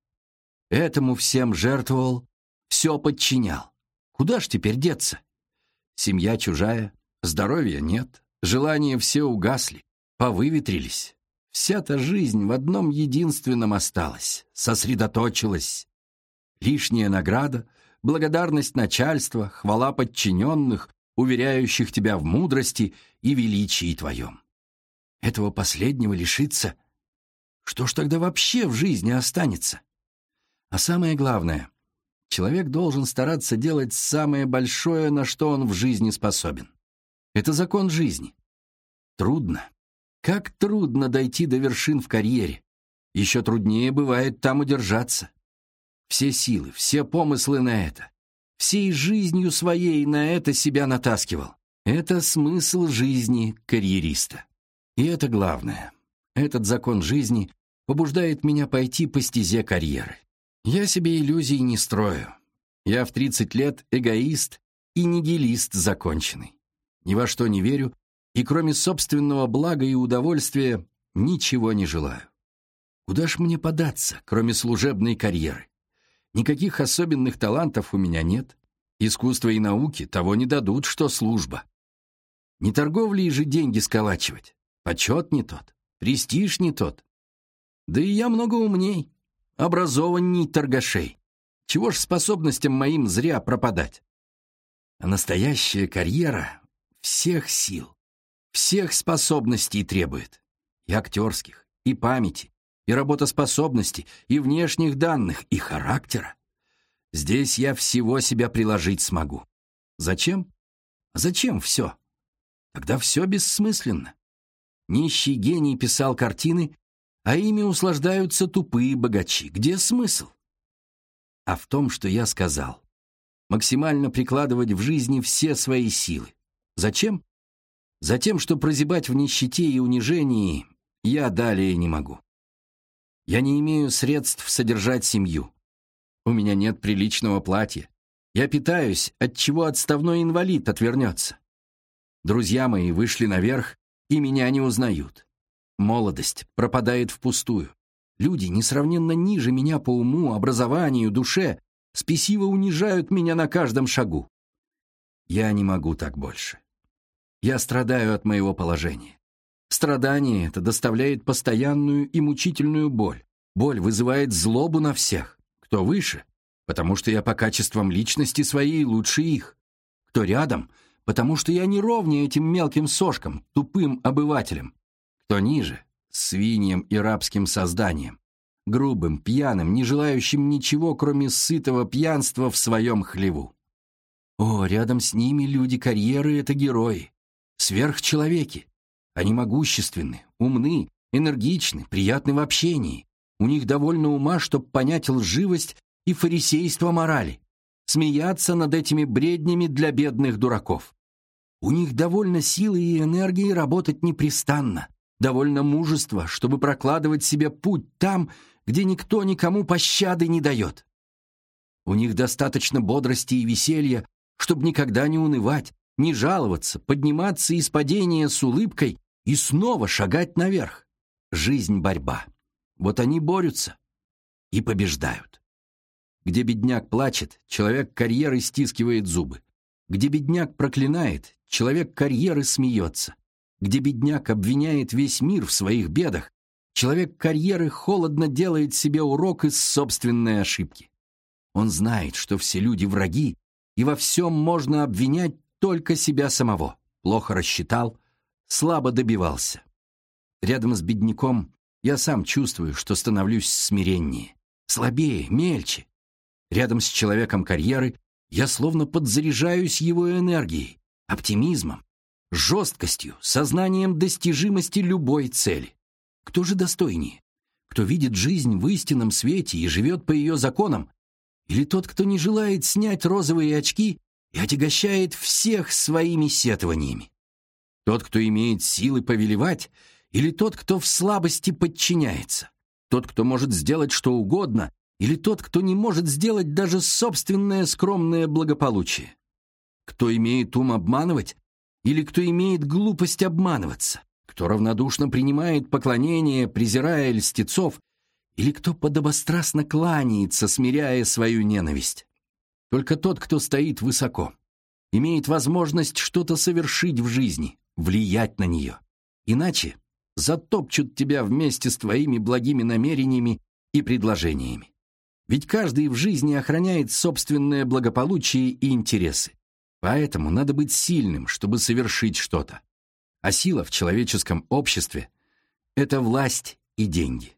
Этому всем жертвовал, все подчинял. Куда ж теперь деться? Семья чужая, здоровья нет, желания все угасли, повыветрились. Вся-то жизнь в одном единственном осталась, сосредоточилась. Лишняя награда, благодарность начальства, хвала подчиненных, уверяющих тебя в мудрости и величии твоем. Этого последнего лишиться? Что ж тогда вообще в жизни останется? А самое главное, человек должен стараться делать самое большое, на что он в жизни способен. Это закон жизни. Трудно. Как трудно дойти до вершин в карьере. Еще труднее бывает там удержаться. Все силы, все помыслы на это. Всей жизнью своей на это себя натаскивал. Это смысл жизни карьериста. И это главное. Этот закон жизни побуждает меня пойти по стезе карьеры. Я себе иллюзий не строю. Я в тридцать лет эгоист и нигилист законченный. Ни во что не верю, и кроме собственного блага и удовольствия ничего не желаю. Куда ж мне податься, кроме служебной карьеры? Никаких особенных талантов у меня нет. Искусство и науки того не дадут, что служба. Не торговлей же деньги сколачивать. Почет не тот, престиж не тот. Да и я много умней, образованней торгашей. Чего ж способностям моим зря пропадать? А настоящая карьера всех сил, всех способностей требует. И актерских, и памяти, и работоспособности, и внешних данных, и характера. Здесь я всего себя приложить смогу. Зачем? Зачем все? Тогда все бессмысленно. Нищий гений писал картины, а ими услаждаются тупые богачи. Где смысл? А в том, что я сказал. Максимально прикладывать в жизни все свои силы. Зачем? Затем, что прозябать в нищете и унижении я далее не могу. Я не имею средств содержать семью. У меня нет приличного платья. Я питаюсь, от чего отставной инвалид отвернется. Друзья мои вышли наверх, и меня не узнают. Молодость пропадает впустую. Люди, несравненно ниже меня по уму, образованию, душе, спесиво унижают меня на каждом шагу. Я не могу так больше. Я страдаю от моего положения. Страдание это доставляет постоянную и мучительную боль. Боль вызывает злобу на всех. Кто выше, потому что я по качествам личности своей лучше их. Кто рядом, потому что я не ровнее этим мелким сошкам, тупым обывателям. Кто ниже, свиньям и рабским созданием, грубым, пьяным, не желающим ничего, кроме сытого пьянства в своем хлеву. О, рядом с ними люди карьеры — это герои, сверхчеловеки. Они могущественны, умны, энергичны, приятны в общении. У них довольно ума, чтобы понять лживость и фарисейство морали, смеяться над этими бреднями для бедных дураков. У них довольно силы и энергии работать непрестанно, довольно мужества, чтобы прокладывать себе путь там, где никто никому пощады не дает. У них достаточно бодрости и веселья, чтобы никогда не унывать, не жаловаться, подниматься из падения с улыбкой и снова шагать наверх. Жизнь — борьба. Вот они борются и побеждают. Где бедняк плачет, человек карьеры стискивает зубы. Где бедняк проклинает, человек карьеры смеется. Где бедняк обвиняет весь мир в своих бедах, человек карьеры холодно делает себе урок из собственной ошибки. Он знает, что все люди враги, и во всем можно обвинять только себя самого. Плохо рассчитал, слабо добивался. Рядом с бедняком я сам чувствую, что становлюсь смиреннее, слабее, мельче. Рядом с человеком карьеры я словно подзаряжаюсь его энергией, оптимизмом, жесткостью, сознанием достижимости любой цели. Кто же достойнее? Кто видит жизнь в истинном свете и живет по ее законам? Или тот, кто не желает снять розовые очки и отягощает всех своими сетованиями? Тот, кто имеет силы повелевать, или тот, кто в слабости подчиняется? Тот, кто может сделать что угодно, или тот, кто не может сделать даже собственное скромное благополучие? Кто имеет ум обманывать, или кто имеет глупость обманываться? Кто равнодушно принимает поклонение, презирая льстецов, или кто подобострастно кланяется, смиряя свою ненависть? Только тот, кто стоит высоко, имеет возможность что-то совершить в жизни, влиять на нее. Иначе затопчут тебя вместе с твоими благими намерениями и предложениями. Ведь каждый в жизни охраняет собственное благополучие и интересы. Поэтому надо быть сильным, чтобы совершить что-то. А сила в человеческом обществе — это власть и деньги.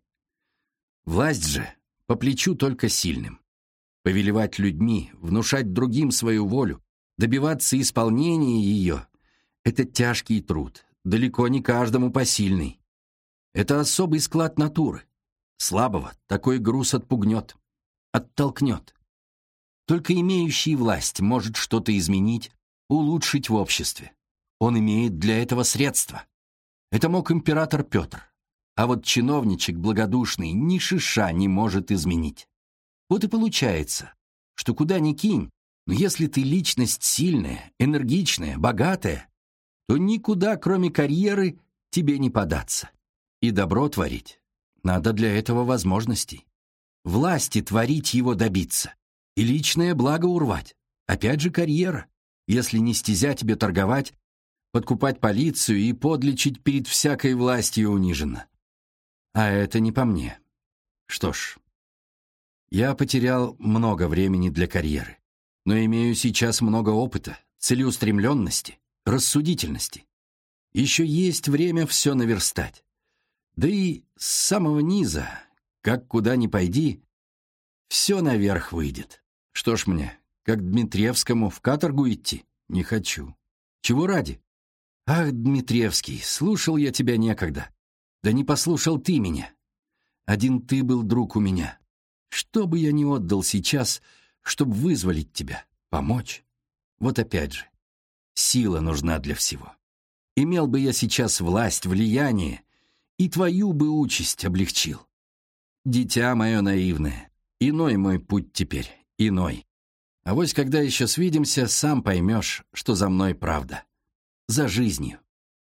Власть же по плечу только сильным. Повелевать людьми, внушать другим свою волю, добиваться исполнения ее — это тяжкий труд, далеко не каждому посильный. Это особый склад натуры. Слабого такой груз отпугнет, оттолкнет. Только имеющий власть может что-то изменить, улучшить в обществе. Он имеет для этого средства. Это мог император Петр. А вот чиновничек благодушный ни шиша не может изменить. Вот и получается, что куда ни кинь, но если ты личность сильная, энергичная, богатая, то никуда, кроме карьеры, тебе не податься. И добро творить надо для этого возможностей. Власти творить его добиться. И личное благо урвать. Опять же карьера. Если не стезя тебе торговать, подкупать полицию и подлечить перед всякой властью униженно. А это не по мне. Что ж, я потерял много времени для карьеры, но имею сейчас много опыта, целеустремленности, рассудительности. Еще есть время все наверстать. Да и с самого низа, как куда ни пойди, все наверх выйдет. Что ж мне, как Дмитриевскому в каторгу идти? Не хочу. Чего ради? Ах, Дмитриевский, слушал я тебя некогда. Да не послушал ты меня. Один ты был друг у меня. Что бы я ни отдал сейчас, чтобы вызволить тебя, помочь? Вот опять же, сила нужна для всего. Имел бы я сейчас власть, влияние, и твою бы участь облегчил. Дитя мое наивное, иной мой путь теперь, иной. Авось, когда еще свидимся, сам поймешь, что за мной правда. За жизнью.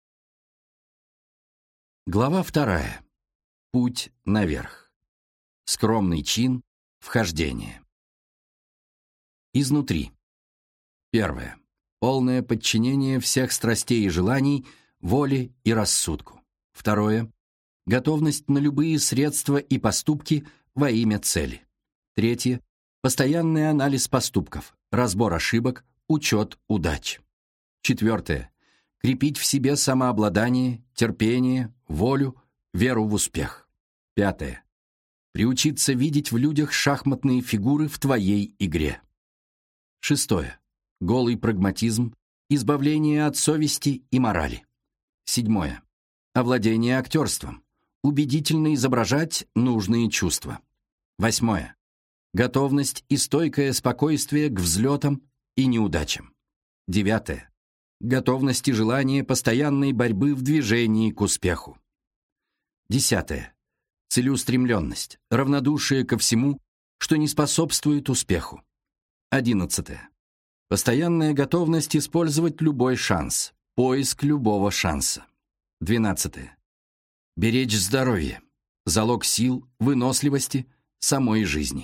Глава вторая. Путь наверх. Скромный чин, вхождение. Изнутри. Первое. Полное подчинение всех страстей и желаний, воле и рассудку. Второе. Готовность на любые средства и поступки во имя цели. Третье. Постоянный анализ поступков, разбор ошибок, учет удач. Четвертое. Крепить в себе самообладание, терпение, волю, веру в успех. Пятое. Приучиться видеть в людях шахматные фигуры в твоей игре. Шестое. Голый прагматизм, избавление от совести и морали. Седьмое. Овладение актерством, убедительно изображать нужные чувства. Восьмое. Готовность и стойкое спокойствие к взлетам и неудачам. Девятое. Готовность и желание постоянной борьбы в движении к успеху. Десятое. Целеустремленность, равнодушие ко всему, что не способствует успеху. Одиннадцатое. Постоянная готовность использовать любой шанс, поиск любого шанса. Двенадцатое. Беречь здоровье, залог сил, выносливости, самой жизни.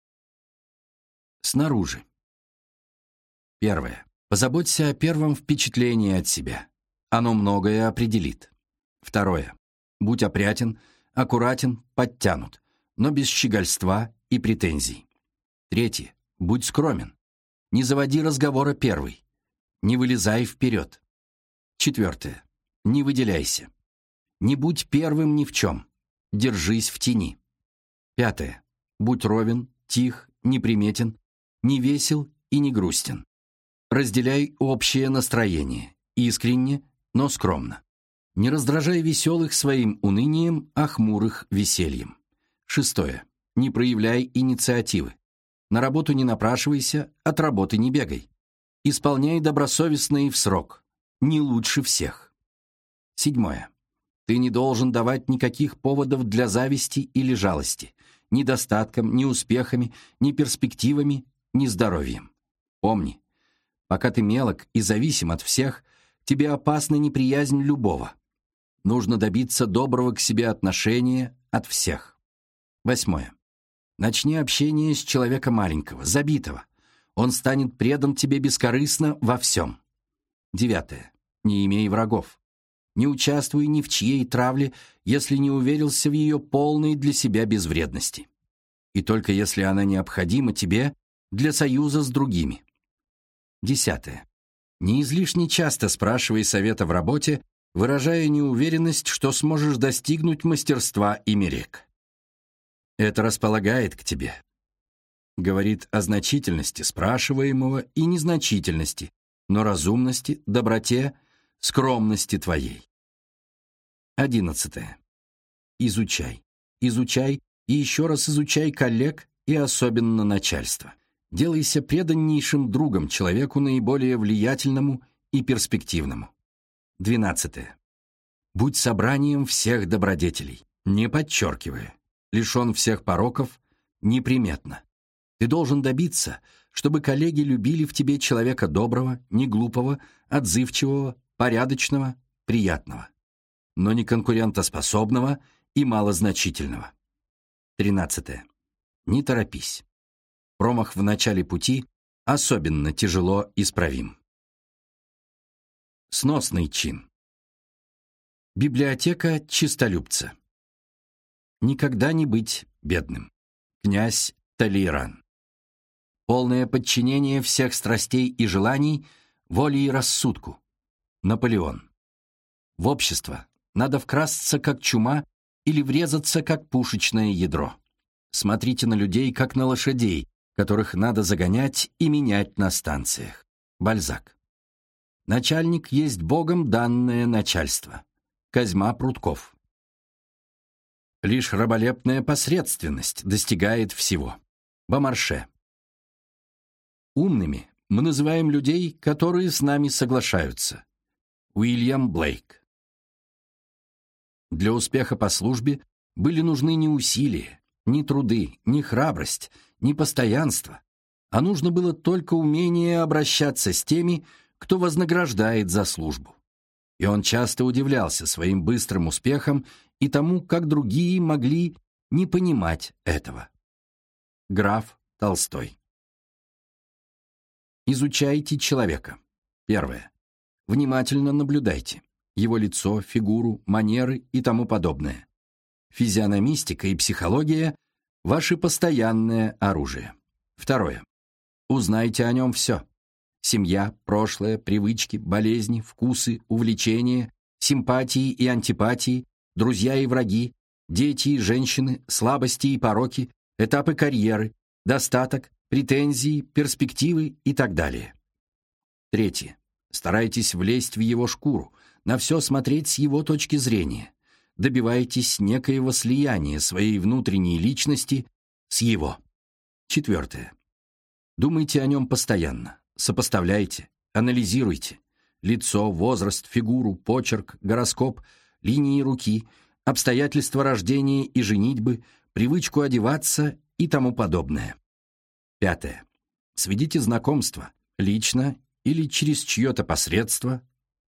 Снаружи. Первое. Позаботься о первом впечатлении от себя. Оно многое определит. Второе. Будь опрятен, аккуратен, подтянут, но без щегольства и претензий. Третье. Будь скромен. Не заводи разговора первый. Не вылезай вперед. Четвертое. Не выделяйся. Не будь первым ни в чем. Держись в тени. Пятое. Будь ровен, тих, неприметен, не весел и не грустен. Разделяй общее настроение, искренне, но скромно. Не раздражай веселых своим унынием, а хмурых весельем. Шестое. Не проявляй инициативы. На работу не напрашивайся, от работы не бегай. Исполняй добросовестно и в срок. Не лучше всех. Седьмое. Ты не должен давать никаких поводов для зависти или жалости. Ни достатком, ни успехами, ни перспективами, ни здоровьем. Помни, пока ты мелок и зависим от всех, тебе опасна неприязнь любого. Нужно добиться доброго к себе отношения от всех. Восьмое. Начни общение с человека маленького, забитого. Он станет предан тебе бескорыстно во всем. Девятое. Не имей врагов. Не участвуй ни в чьей травле, если не уверился в ее полной для себя безвредности. И только если она необходима тебе для союза с другими. Десятое. Не излишне часто спрашивай совета в работе, выражая неуверенность, что сможешь достигнуть мастерства и мерек. Это располагает к тебе. Говорит о значительности спрашиваемого и незначительности, но разумности, доброте, скромности твоей. Одиннадцатое. Изучай. Изучай и еще раз изучай коллег и особенно начальство. Делайся преданнейшим другом человеку наиболее влиятельному и перспективному. Двенадцатое. Будь собранием всех добродетелей, не подчеркивая, лишен всех пороков, неприметно. Ты должен добиться, чтобы коллеги любили в тебе человека доброго, неглупого, отзывчивого, порядочного, приятного, но не конкурентоспособного и малозначительного. Тринадцатое. Не торопись. Промах в начале пути особенно тяжело исправим. Сносный чин. Библиотека чистолюбца. Никогда не быть бедным. Князь Талейран. Полное подчинение всех страстей и желаний воле и рассудку. Наполеон. В общество надо вкрасться, как чума, или врезаться, как пушечное ядро. Смотрите на людей, как на лошадей, которых надо загонять и менять на станциях. Бальзак. Начальник есть Богом данное начальство. Козьма Прутков. Лишь раболепная посредственность достигает всего. Бомарше. Умными мы называем людей, которые с нами соглашаются. Уильям Блейк. Для успеха по службе были нужны не усилия, ни труды, ни храбрость, ни постоянство, а нужно было только умение обращаться с теми, кто вознаграждает за службу. И он часто удивлялся своим быстрым успехом и тому, как другие могли не понимать этого. Граф Толстой. Изучайте человека. Первое. Внимательно наблюдайте его лицо, фигуру, манеры и тому подобное. Физиономистика и психология – ваше постоянное оружие. Второе. Узнайте о нем все. Семья, прошлое, привычки, болезни, вкусы, увлечения, симпатии и антипатии, друзья и враги, дети и женщины, слабости и пороки, этапы карьеры, достаток, претензии, перспективы и так далее. Третье. Старайтесь влезть в его шкуру, на все смотреть с его точки зрения. Добивайтесь некоего слияния своей внутренней личности с его. Четвертое. Думайте о нем постоянно. Сопоставляйте, анализируйте. Лицо, возраст, фигуру, почерк, гороскоп, линии руки, обстоятельства рождения и женитьбы, привычку одеваться и тому подобное. Пятое. Сведите знакомства, лично или через чье-то посредство,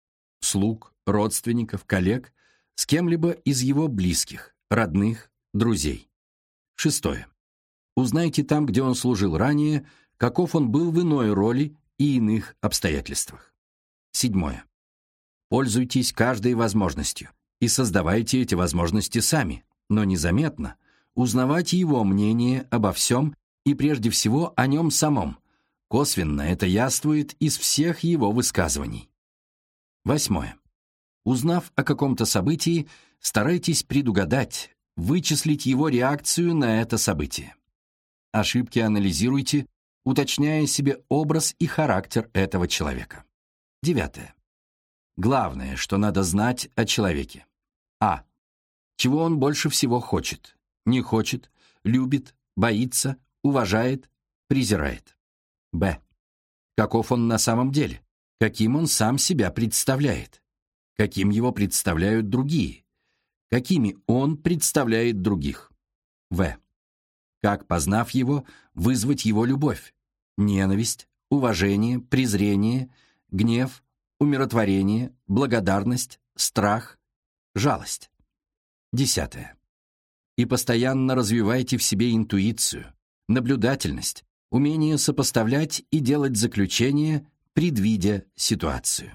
слуг, родственников, коллег, с кем-либо из его близких, родных, друзей. Шестое. Узнайте там, где он служил ранее, каков он был в иной роли и иных обстоятельствах. Седьмое. Пользуйтесь каждой возможностью и создавайте эти возможности сами, но незаметно узнавайте его мнение обо всем и прежде всего о нем самом. Косвенно это яствует из всех его высказываний. Восьмое. Узнав о каком-то событии, старайтесь предугадать, вычислить его реакцию на это событие. Ошибки анализируйте, уточняя себе образ и характер этого человека. Девятое. Главное, что надо знать о человеке. А. Чего он больше всего хочет, не хочет, любит, боится, уважает, презирает. Б. Каков он на самом деле, каким он сам себя представляет, каким его представляют другие, какими он представляет других. В. Как, познав его, вызвать его любовь, ненависть, уважение, презрение, гнев, умиротворение, благодарность, страх, жалость. Десятое. И постоянно развивайте в себе интуицию, наблюдательность, умение сопоставлять и делать заключения, предвидя ситуацию.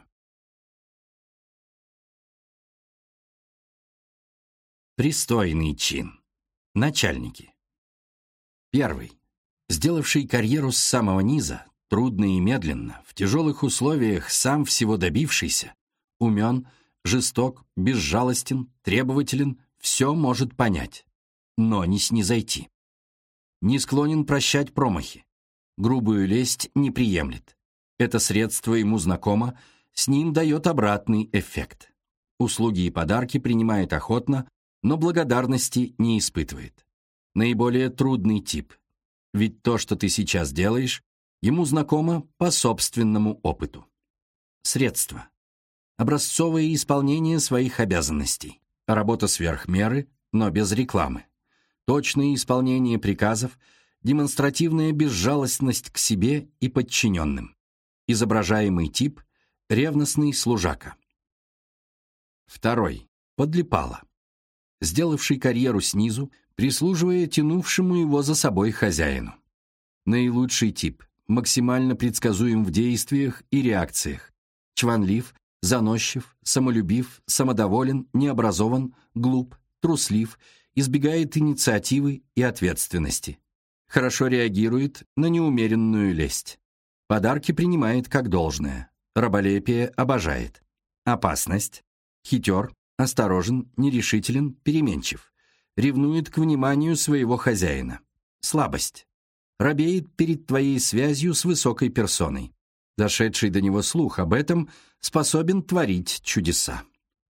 Пристойный чин. Начальники. Первый. Сделавший карьеру с самого низа, трудно и медленно, в тяжелых условиях сам всего добившийся, умен, жесток, безжалостен, требователен, все может понять, но не снизойти. Не склонен прощать промахи, грубую лесть не приемлет. Это средство ему знакомо, с ним дает обратный эффект. Услуги и подарки принимает охотно, но благодарности не испытывает. Наиболее трудный тип. ведь то, что ты сейчас делаешь, ему знакомо по собственному опыту. Средства. Образцовое исполнение своих обязанностей. Работа сверх меры, но без рекламы. Точное исполнение приказов, демонстративная безжалостность к себе и подчиненным. Изображаемый тип – ревностный служака. Второй. Подлипало. Сделавший карьеру снизу, прислуживая тянувшему его за собой хозяину. Наилучший тип – максимально предсказуем в действиях и реакциях. Чванлив, заносчив, самолюбив, самодоволен, необразован, глуп, труслив, избегает инициативы и ответственности. Хорошо реагирует на неумеренную лесть. Подарки принимает как должное. Раболепие обожает. Опасность. Хитер, осторожен, нерешителен, переменчив. Ревнует к вниманию своего хозяина. Слабость. Робеет перед твоей связью с высокой персоной. Дошедший до него слух об этом способен творить чудеса.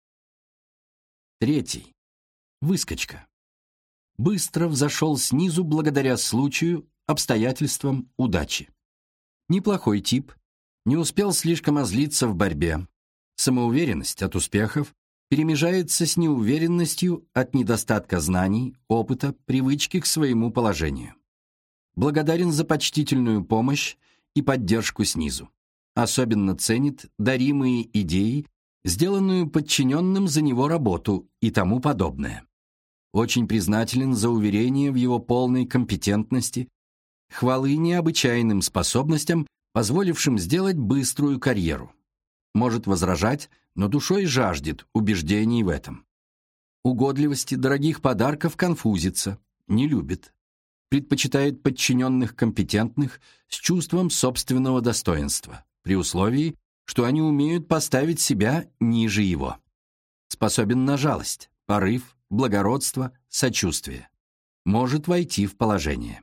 Третий. Выскочка. Быстро взошел снизу благодаря случаю, обстоятельствам, удаче. Неплохой тип, не успел слишком озлиться в борьбе. Самоуверенность от успехов перемежается с неуверенностью от недостатка знаний, опыта, привычки к своему положению. Благодарен за почтительную помощь и поддержку снизу. Особенно ценит даримые идеи, сделанную подчиненным за него работу и тому подобное. Очень признателен за уверение в его полной компетентности, хвалы необычайным способностям, позволившим сделать быструю карьеру. Может возражать, но душой жаждет убеждений в этом. Угодливости дорогих подарков конфузится, не любит. Предпочитает подчиненных компетентных с чувством собственного достоинства, при условии, что они умеют поставить себя ниже его. Способен на жалость, порыв, благородство, сочувствие. Может войти в положение.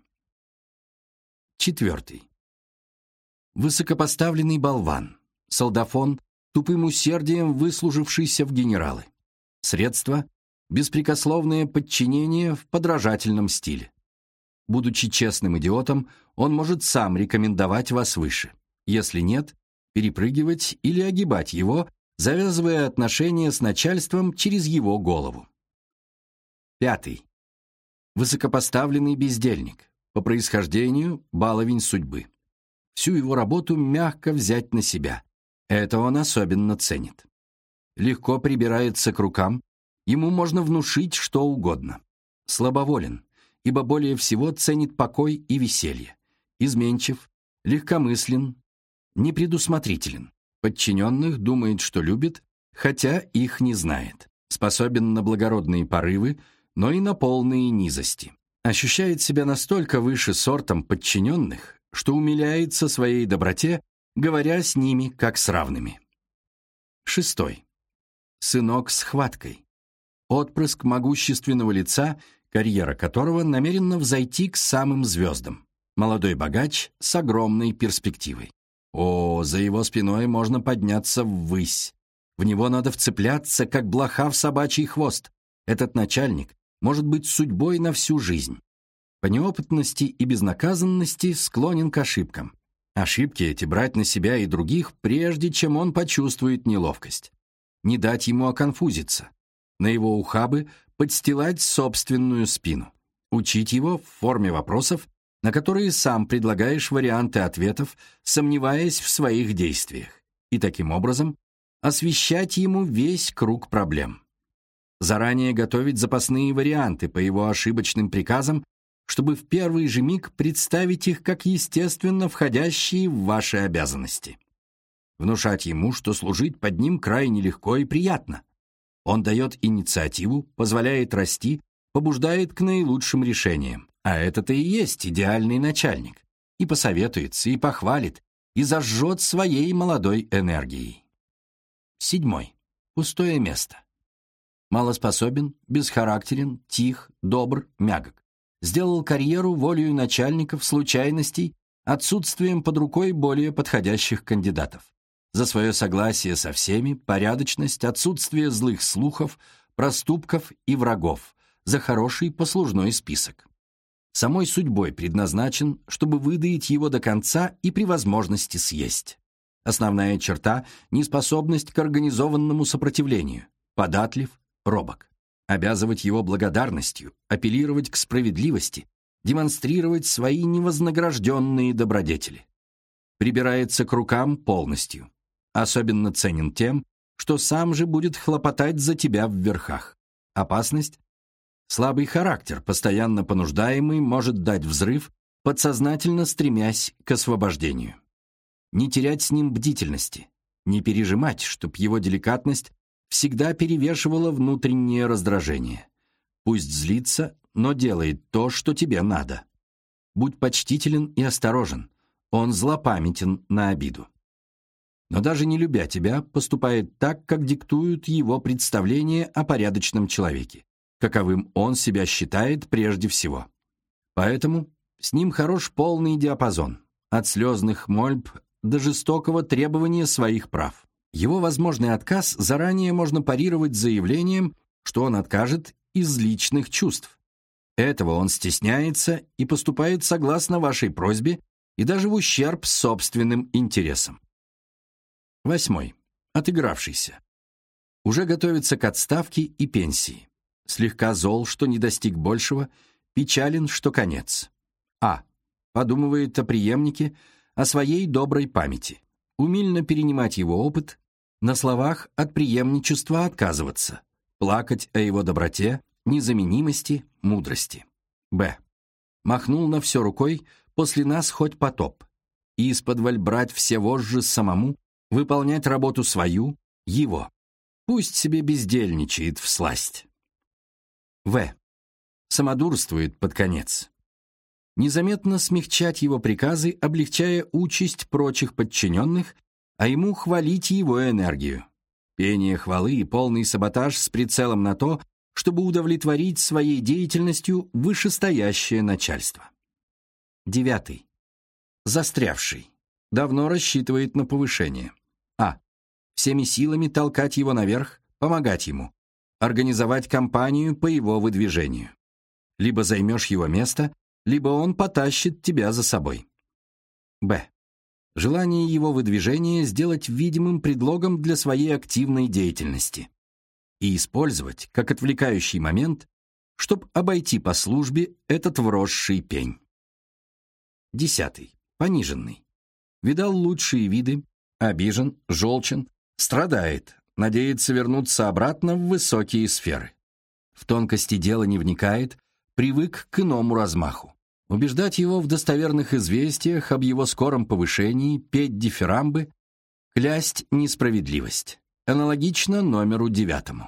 Четвертый. Высокопоставленный болван, солдафон, тупым усердием выслужившийся в генералы. Средство – беспрекословное подчинение в подражательном стиле. Будучи честным идиотом, он может сам рекомендовать вас выше. Если нет, перепрыгивать или огибать его, завязывая отношения с начальством через его голову. Пятый. Высокопоставленный бездельник. По происхождению баловень судьбы. Всю его работу мягко взять на себя. Это он особенно ценит. Легко прибирается к рукам, ему можно внушить что угодно. Слабоволен, ибо более всего ценит покой и веселье. Изменчив, легкомыслен, непредусмотрителен. Подчиненных думает, что любит, хотя их не знает. Способен на благородные порывы, но и на полные низости. Ощущает себя настолько выше сортом подчиненных, что умиляется своей доброте, говоря с ними как с равными. Шестой. Сынок с хваткой. Отпрыск могущественного лица, карьера которого намерена взойти к самым звездам. Молодой богач с огромной перспективой. О, за его спиной можно подняться ввысь. В него надо вцепляться, как блоха в собачий хвост. Этот начальник может быть судьбой на всю жизнь. По неопытности и безнаказанности склонен к ошибкам. Ошибки эти брать на себя и других, прежде чем он почувствует неловкость. Не дать ему оконфузиться. На его ухабы подстилать собственную спину. Учить его в форме вопросов, на которые сам предлагаешь варианты ответов, сомневаясь в своих действиях. И таким образом освещать ему весь круг проблем. Заранее готовить запасные варианты по его ошибочным приказам, чтобы в первый же миг представить их как естественно входящие в ваши обязанности. Внушать ему, что служить под ним крайне легко и приятно. Он дает инициативу, позволяет расти, побуждает к наилучшим решениям. А это-то и есть идеальный начальник. И посоветуется, и похвалит, и зажжет своей молодой энергией. Седьмой. Пустое место. Малоспособен, бесхарактерен, тих, добр, мягок. Сделал карьеру волею начальников, случайностей, отсутствием под рукой более подходящих кандидатов. За свое согласие со всеми, порядочность, отсутствие злых слухов, проступков и врагов, за хороший послужной список. самой судьбой предназначен, чтобы выдаить его до конца и при возможности съесть. Основная черта – неспособность к организованному сопротивлению, податлив, робок. Обязывать его благодарностью, апеллировать к справедливости, демонстрировать свои невознагражденные добродетели. Прибирается к рукам полностью. Особенно ценен тем, что сам же будет хлопотать за тебя в верхах. Опасность? Слабый характер, постоянно понуждаемый, может дать взрыв, подсознательно стремясь к освобождению. Не терять с ним бдительности, не пережимать, чтоб его деликатность всегда перевешивала внутреннее раздражение. Пусть злится, но делает то, что тебе надо. Будь почтителен и осторожен, он злопамятен на обиду. Но даже не любя тебя, поступает так, как диктуют его представления о порядочном человеке, каковым он себя считает прежде всего. Поэтому с ним хорош полный диапазон, от слезных мольб до жестокого требования своих прав. Его возможный отказ заранее можно парировать заявлением, что он откажет из личных чувств. Этого он стесняется и поступает согласно вашей просьбе и даже в ущерб собственным интересам. Восьмой. Отыгравшийся. Уже готовится к отставке и пенсии. Слегка зол, что не достиг большего, печален, что конец. А. Подумывает о преемнике, о своей доброй памяти. Умильно перенимать его опыт, на словах от преемничества отказываться, плакать о его доброте, незаменимости, мудрости. Б. Махнул на все рукой, после нас хоть потоп. И исподволь брать все вожжи самому, выполнять работу свою, его. Пусть себе бездельничает всласть. В. Самодурствует под конец. Незаметно смягчать его приказы, облегчая участь прочих подчиненных, а ему хвалить его энергию. Пение хвалы и полный саботаж с прицелом на то, чтобы удовлетворить своей деятельностью вышестоящее начальство. Девятый. Застрявший. Давно рассчитывает на повышение. А. Всеми силами толкать его наверх, помогать ему, организовать кампанию по его выдвижению. Либо займешь его место, либо он потащит тебя за собой. Б. Желание его выдвижения сделать видимым предлогом для своей активной деятельности и использовать как отвлекающий момент, чтобы обойти по службе этот вросший пень. Десятый. Пониженный. Видал лучшие виды, обижен, желчен, страдает, надеется вернуться обратно в высокие сферы. В тонкости дела не вникает, привык к иному размаху. Убеждать его в достоверных известиях об его скором повышении, петь дифирамбы, клясть несправедливость. Аналогично номеру девятому.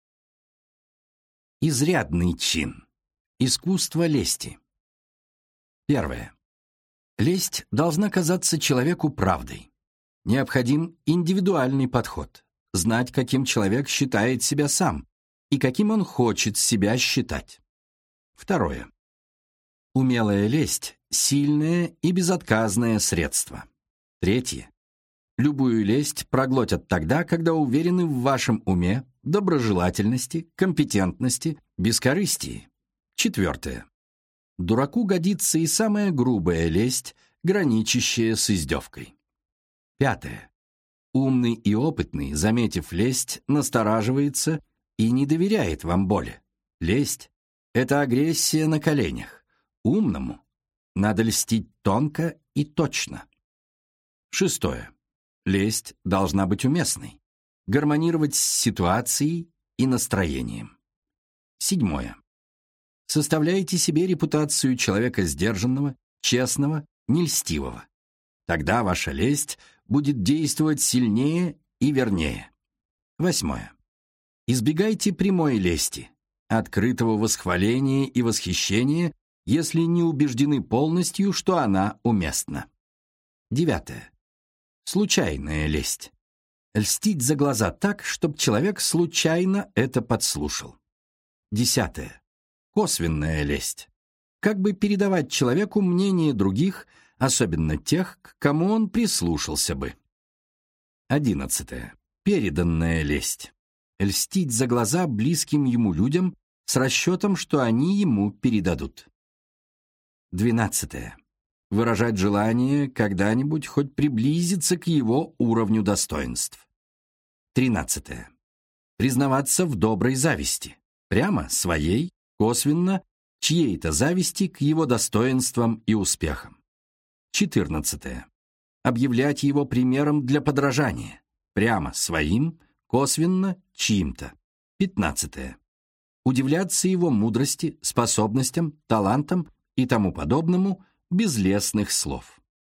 Изрядный чин. Искусство лести. Первое. Лесть должна казаться человеку правдой. Необходим индивидуальный подход. Знать, каким человек считает себя сам и каким он хочет себя считать. Второе. Умелая лесть – сильное и безотказное средство. Третье. Любую лесть проглотят тогда, когда уверены в вашем уме, доброжелательности, компетентности, бескорыстии. Четвертое. Дураку годится и самая грубая лесть, граничащая с издевкой. Пятое. Умный и опытный, заметив лесть, настораживается и не доверяет вам более. Лесть – это агрессия на коленях. Умному надо льстить тонко и точно. Шестое. Лесть должна быть уместной, гармонировать с ситуацией и настроением. Седьмое. Составляйте себе репутацию человека сдержанного, честного, нельстивого. Тогда ваша лесть будет действовать сильнее и вернее. Восьмое. Избегайте прямой лести, открытого восхваления и восхищения, если не убеждены полностью, что она уместна. Девятое. Случайная лесть. Льстить за глаза так, чтобы человек случайно это подслушал. Десятое. Косвенная лесть. Как бы передавать человеку мнение других, особенно тех, к кому он прислушался бы. Одиннадцатое. Переданная лесть. Льстить за глаза близким ему людям с расчетом, что они ему передадут. Двенадцатое. Выражать желание когда-нибудь хоть приблизиться к его уровню достоинств. Тринадцатое. Признаваться в доброй зависти, прямо своей, косвенно, чьей-то зависти к его достоинствам и успехам. Четырнадцатое. Объявлять его примером для подражания, прямо своим, косвенно, чьим-то. Пятнадцатое. Удивляться его мудрости, способностям, талантам и тому подобному без лестных слов.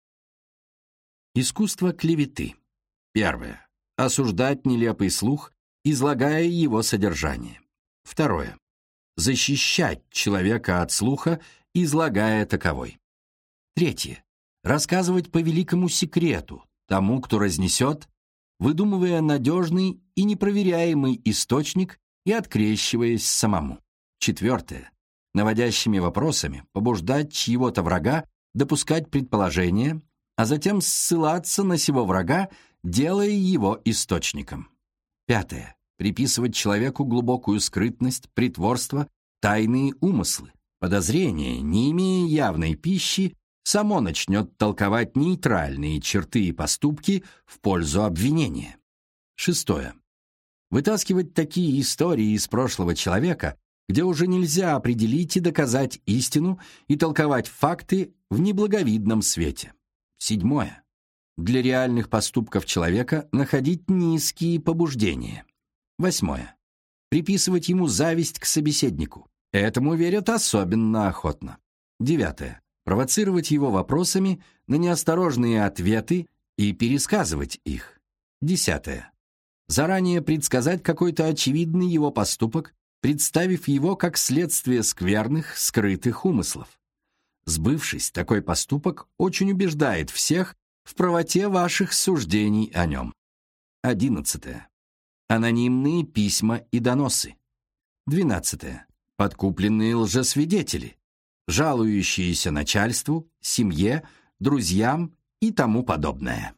Искусство клеветы. Первое. Осуждать нелепый слух, излагая его содержание. Второе. Защищать человека от слуха, излагая таковой. Третье. Рассказывать по великому секрету тому, кто разнесет, выдумывая надежный и непроверяемый источник и открещиваясь самому. Четвертое. Наводящими вопросами побуждать чьего-то врага допускать предположения, а затем ссылаться на сего врага, делая его источником. Пятое. Приписывать человеку глубокую скрытность, притворство, тайные умыслы. Подозрение, не имея явной пищи, само начнет толковать нейтральные черты и поступки в пользу обвинения. Шестое. Вытаскивать такие истории из прошлого человека, где уже нельзя определить и доказать истину, и толковать факты в неблаговидном свете. Седьмое. Для реальных поступков человека находить низкие побуждения. Восьмое. Приписывать ему зависть к собеседнику. Этому верят особенно охотно. Девятое. Провоцировать его вопросами на неосторожные ответы и пересказывать их. Десятое. Заранее предсказать какой-то очевидный его поступок, представив его как следствие скверных, скрытых умыслов. Сбывшись, такой поступок очень убеждает всех в правоте ваших суждений о нем. Одиннадцатое. Анонимные письма и доносы. Двенадцатое. Подкупленные лжесвидетели, жалующиеся начальству, семье, друзьям и тому подобное.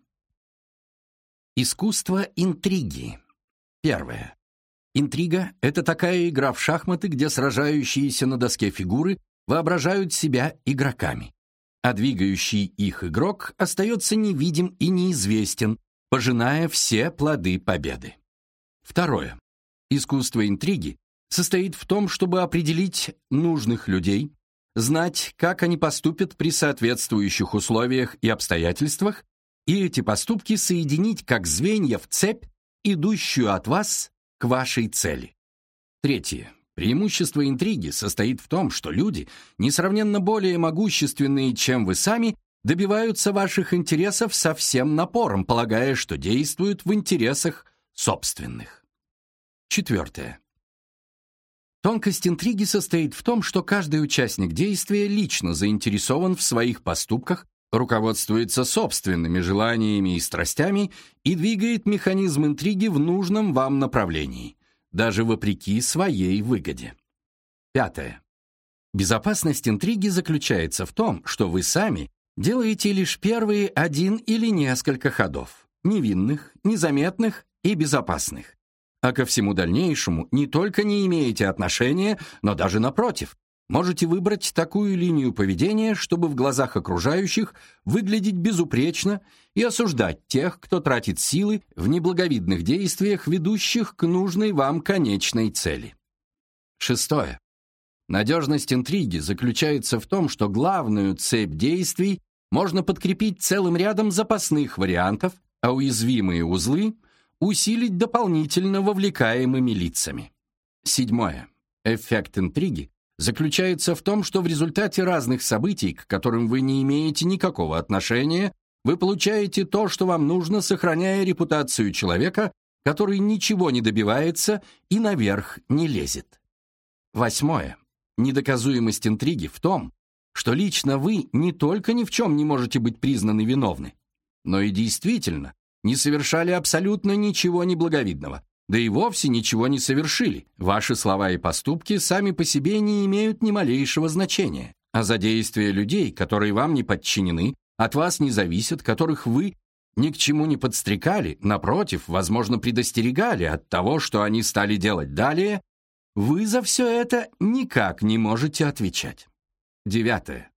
Искусство интриги. Первое. Интрига — это такая игра в шахматы, где сражающиеся на доске фигуры воображают себя игроками, а двигающий их игрок остается невидим и неизвестен, пожиная все плоды победы. Второе. Искусство интриги состоит в том, чтобы определить нужных людей, знать, как они поступят при соответствующих условиях и обстоятельствах, и эти поступки соединить как звенья в цепь, идущую от вас к вашей цели. Третье. Преимущество интриги состоит в том, что люди, несравненно более могущественные, чем вы сами, добиваются ваших интересов со всем напором, полагая, что действуют в интересах собственных. Четвертое. Тонкость интриги состоит в том, что каждый участник действия лично заинтересован в своих поступках, руководствуется собственными желаниями и страстями и двигает механизм интриги в нужном вам направлении, даже вопреки своей выгоде. Пятое. Безопасность интриги заключается в том, что вы сами делаете лишь первые один или несколько ходов, невинных, незаметных и безопасных, а ко всему дальнейшему не только не имеете отношения, но даже напротив, можете выбрать такую линию поведения, чтобы в глазах окружающих выглядеть безупречно и осуждать тех, кто тратит силы в неблаговидных действиях, ведущих к нужной вам конечной цели. Шестое. Надежность интриги заключается в том, что главную цепь действий можно подкрепить целым рядом запасных вариантов, а уязвимые узлы усилить дополнительно вовлекаемыми лицами. Седьмое. Эффект интриги заключается в том, что в результате разных событий, к которым вы не имеете никакого отношения, вы получаете то, что вам нужно, сохраняя репутацию человека, который ничего не добивается и наверх не лезет. Восьмое. Недоказуемость интриги в том, что лично вы не только ни в чем не можете быть признаны виновны, но и действительно не совершали абсолютно ничего неблаговидного, да и вовсе ничего не совершили. Ваши слова и поступки сами по себе не имеют ни малейшего значения, а за действия людей, которые вам не подчинены, от вас не зависят, которых вы ни к чему не подстрекали, напротив, возможно, предостерегали от того, что они стали делать далее, вы за все это никак не можете отвечать. Девятое.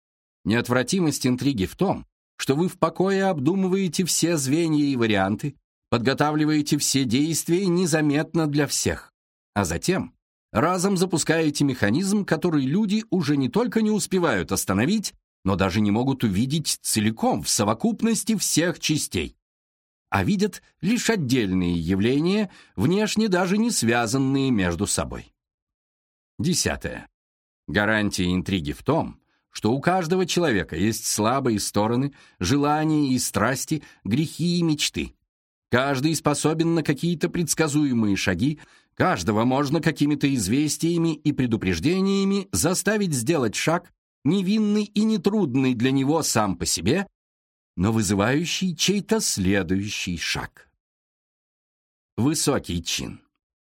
Неотвратимость интриги в том, что вы в покое обдумываете все звенья и варианты, подготавливаете все действия незаметно для всех, а затем разом запускаете механизм, который люди уже не только не успевают остановить, но даже не могут увидеть целиком в совокупности всех частей, а видят лишь отдельные явления, внешне даже не связанные между собой. Десятое. Гарантия интриги в том, что у каждого человека есть слабые стороны, желания и страсти, грехи и мечты. Каждый способен на какие-то предсказуемые шаги, каждого можно какими-то известиями и предупреждениями заставить сделать шаг, невинный и нетрудный для него сам по себе, но вызывающий чей-то следующий шаг. Высокий чин.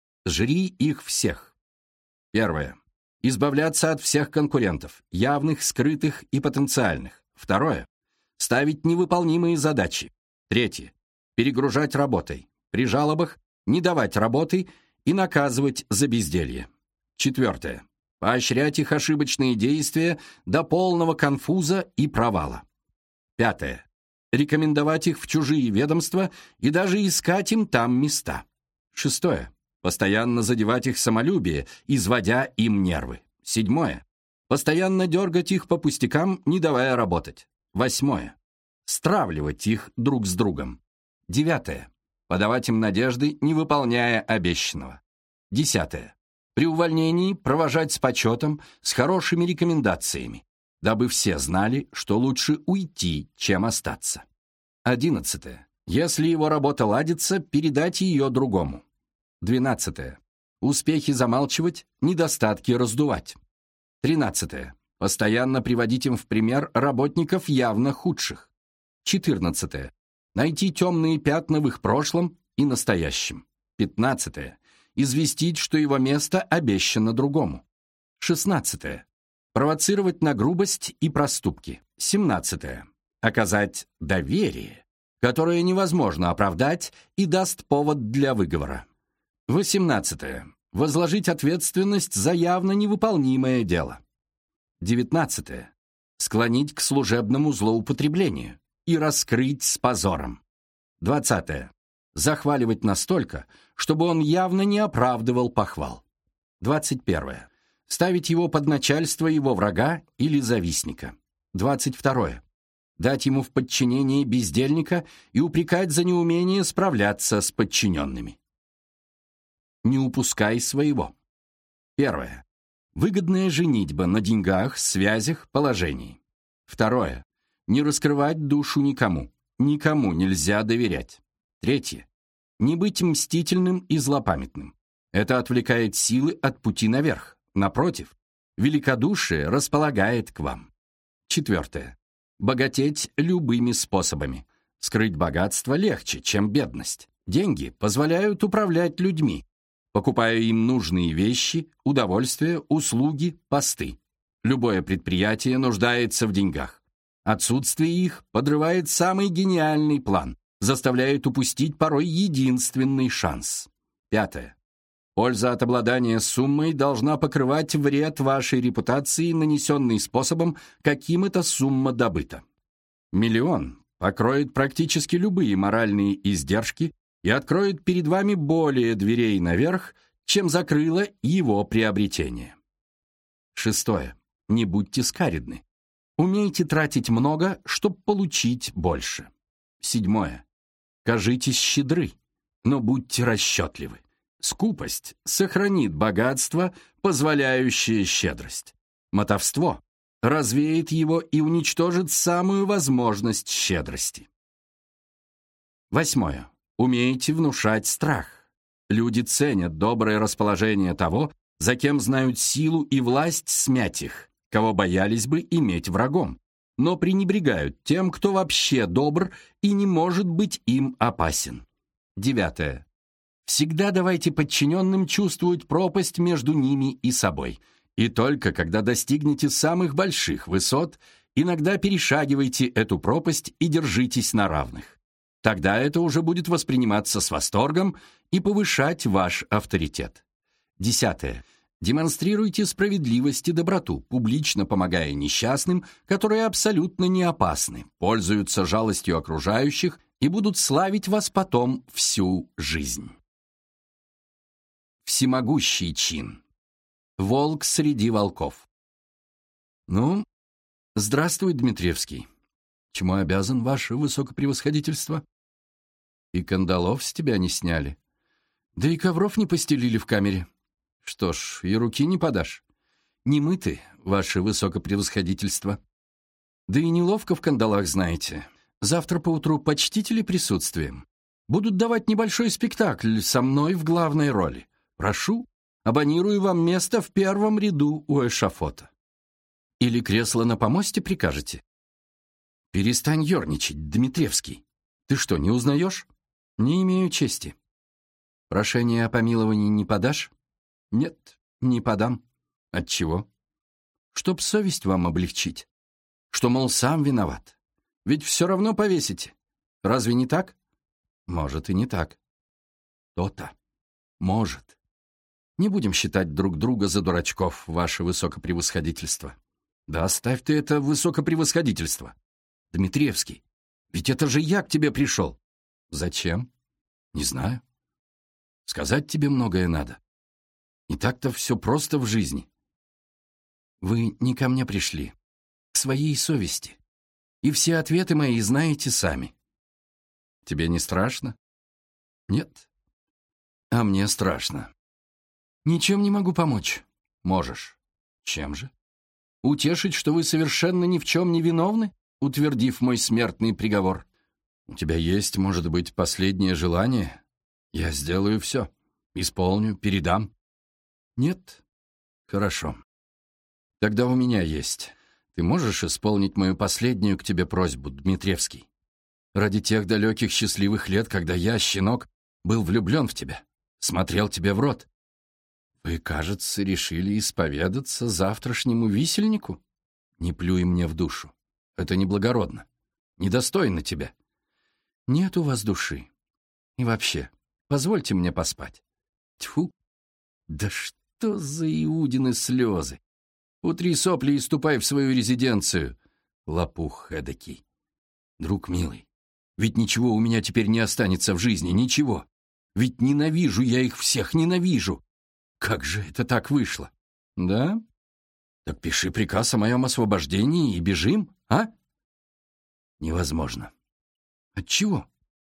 Жри их всех. Первое. Избавляться от всех конкурентов, явных, скрытых и потенциальных. Второе. Ставить невыполнимые задачи. Третье. Перегружать работой. При жалобах не давать работы и наказывать за безделье. Четвертое. Поощрять их ошибочные действия до полного конфуза и провала. Пятое. Рекомендовать их в чужие ведомства и даже искать им там места. Шестое. Постоянно задевать их самолюбие, изводя им нервы. Седьмое. Постоянно дергать их по пустякам, не давая работать. Восьмое. Стравливать их друг с другом. Девятое. Подавать им надежды, не выполняя обещанного. Десятое. При увольнении провожать с почетом, с хорошими рекомендациями, дабы все знали, что лучше уйти, чем остаться. Одиннадцатое. Если его работа ладится, передать ее другому. Двенадцатое. Успехи замалчивать, недостатки раздувать. Тринадцатое. Постоянно приводить им в пример работников явно худших. Четырнадцатое. Найти темные пятна в их прошлом и настоящем. Пятнадцатое. Известить, что его место обещано другому. Шестнадцатое. Провоцировать на грубость и проступки. Семнадцатое. Оказать доверие, которое невозможно оправдать и даст повод для выговора. Восемнадцатое. Возложить ответственность за явно невыполнимое дело. Девятнадцатое. Склонить к служебному злоупотреблению и раскрыть с позором. Двадцатое. Захваливать настолько, чтобы он явно не оправдывал похвал. Двадцать первое. Ставить его под начальство его врага или завистника. Двадцать второе. Дать ему в подчинение бездельника и упрекать за неумение справляться с подчиненными. Не упускай своего. Первое. Выгодная женитьба на деньгах, связях, положении. Второе. Не раскрывать душу никому. Никому нельзя доверять. Третье. Не быть мстительным и злопамятным. Это отвлекает силы от пути наверх. Напротив, великодушие располагает к вам. Четвертое. Богатеть любыми способами. Скрыть богатство легче, чем бедность. Деньги позволяют управлять людьми, покупая им нужные вещи, удовольствия, услуги, посты. Любое предприятие нуждается в деньгах. Отсутствие их подрывает самый гениальный план, заставляет упустить порой единственный шанс. Пятое. Польза от обладания суммой должна покрывать вред вашей репутации, нанесенный способом, каким эта сумма добыта. Миллион покроет практически любые моральные издержки и откроет перед вами более дверей наверх, чем закрыло его приобретение. Шестое. Не будьте скаридны. Умейте тратить много, чтобы получить больше. Седьмое. Кажитесь щедры, но будьте расчетливы. Скупость сохранит богатство, позволяющее щедрость. Мотовство развеет его и уничтожит самую возможность щедрости. Восьмое. Умейте внушать страх. Люди ценят доброе расположение того, за кем знают силу и власть смять их, кого боялись бы иметь врагом, но пренебрегают тем, кто вообще добр и не может быть им опасен. Девятое. Всегда давайте подчиненным чувствовать пропасть между ними и собой. И только когда достигнете самых больших высот, иногда перешагивайте эту пропасть и держитесь на равных. Тогда это уже будет восприниматься с восторгом и повышать ваш авторитет. Десятое. Демонстрируйте справедливость и доброту, публично помогая несчастным, которые абсолютно не опасны, пользуются жалостью окружающих и будут славить вас потом всю жизнь. Всемогущий чин. Волк среди волков. Ну, здравствуй, Дмитриевский. Чему обязан, ваше высокопревосходительство? И кандалов с тебя не сняли. Да и ковров не постелили в камере. Что ж, и руки не подашь. Не мыты, ваше высокопревосходительство. Да и неловко в кандалах, знаете. Завтра поутру почтители присутствием. Будут давать небольшой спектакль со мной в главной роли. Прошу, абонирую вам место в первом ряду у эшафота. Или кресло на помосте прикажете? Перестань ерничать, Дмитриевский. Ты что, не узнаешь? Не имею чести. Прошение о помиловании не подашь? Нет, не подам. Отчего? Чтоб совесть вам облегчить. Что, мол, сам виноват. Ведь все равно повесите. Разве не так? Может, и не так. То-то. Может. Не будем считать друг друга за дурачков, ваше высокопревосходительство. Да оставь ты это высокопревосходительство. Дмитриевский, ведь это же я к тебе пришел. Зачем? Не знаю. Сказать тебе многое надо. Не так-то все просто в жизни. Вы не ко мне пришли, к своей совести. И все ответы мои знаете сами. Тебе не страшно? Нет. А мне страшно. Ничем не могу помочь. Можешь. Чем же? Утешить, что вы совершенно ни в чем не виновны, утвердив мой смертный приговор. У тебя есть, может быть, последнее желание? Я сделаю все. Исполню, передам. Нет? Хорошо. Тогда у меня есть. Ты можешь исполнить мою последнюю к тебе просьбу, Дмитриевский? Ради тех далеких счастливых лет, когда я, щенок, был влюблен в тебя, смотрел тебе в рот. Вы, кажется, решили исповедаться завтрашнему висельнику? Не плюй мне в душу. Это неблагородно. Недостойно тебя. Нет у вас души. И вообще, позвольте мне поспать. Тьфу! Да что за Иудины слезы! Утри сопли и ступай в свою резиденцию, лопух эдакий. Друг милый, ведь ничего у меня теперь не останется в жизни, ничего. Ведь ненавижу я их всех, ненавижу. Как же это так вышло? Да? Так пиши приказ о моем освобождении и бежим, а? Невозможно. Отчего?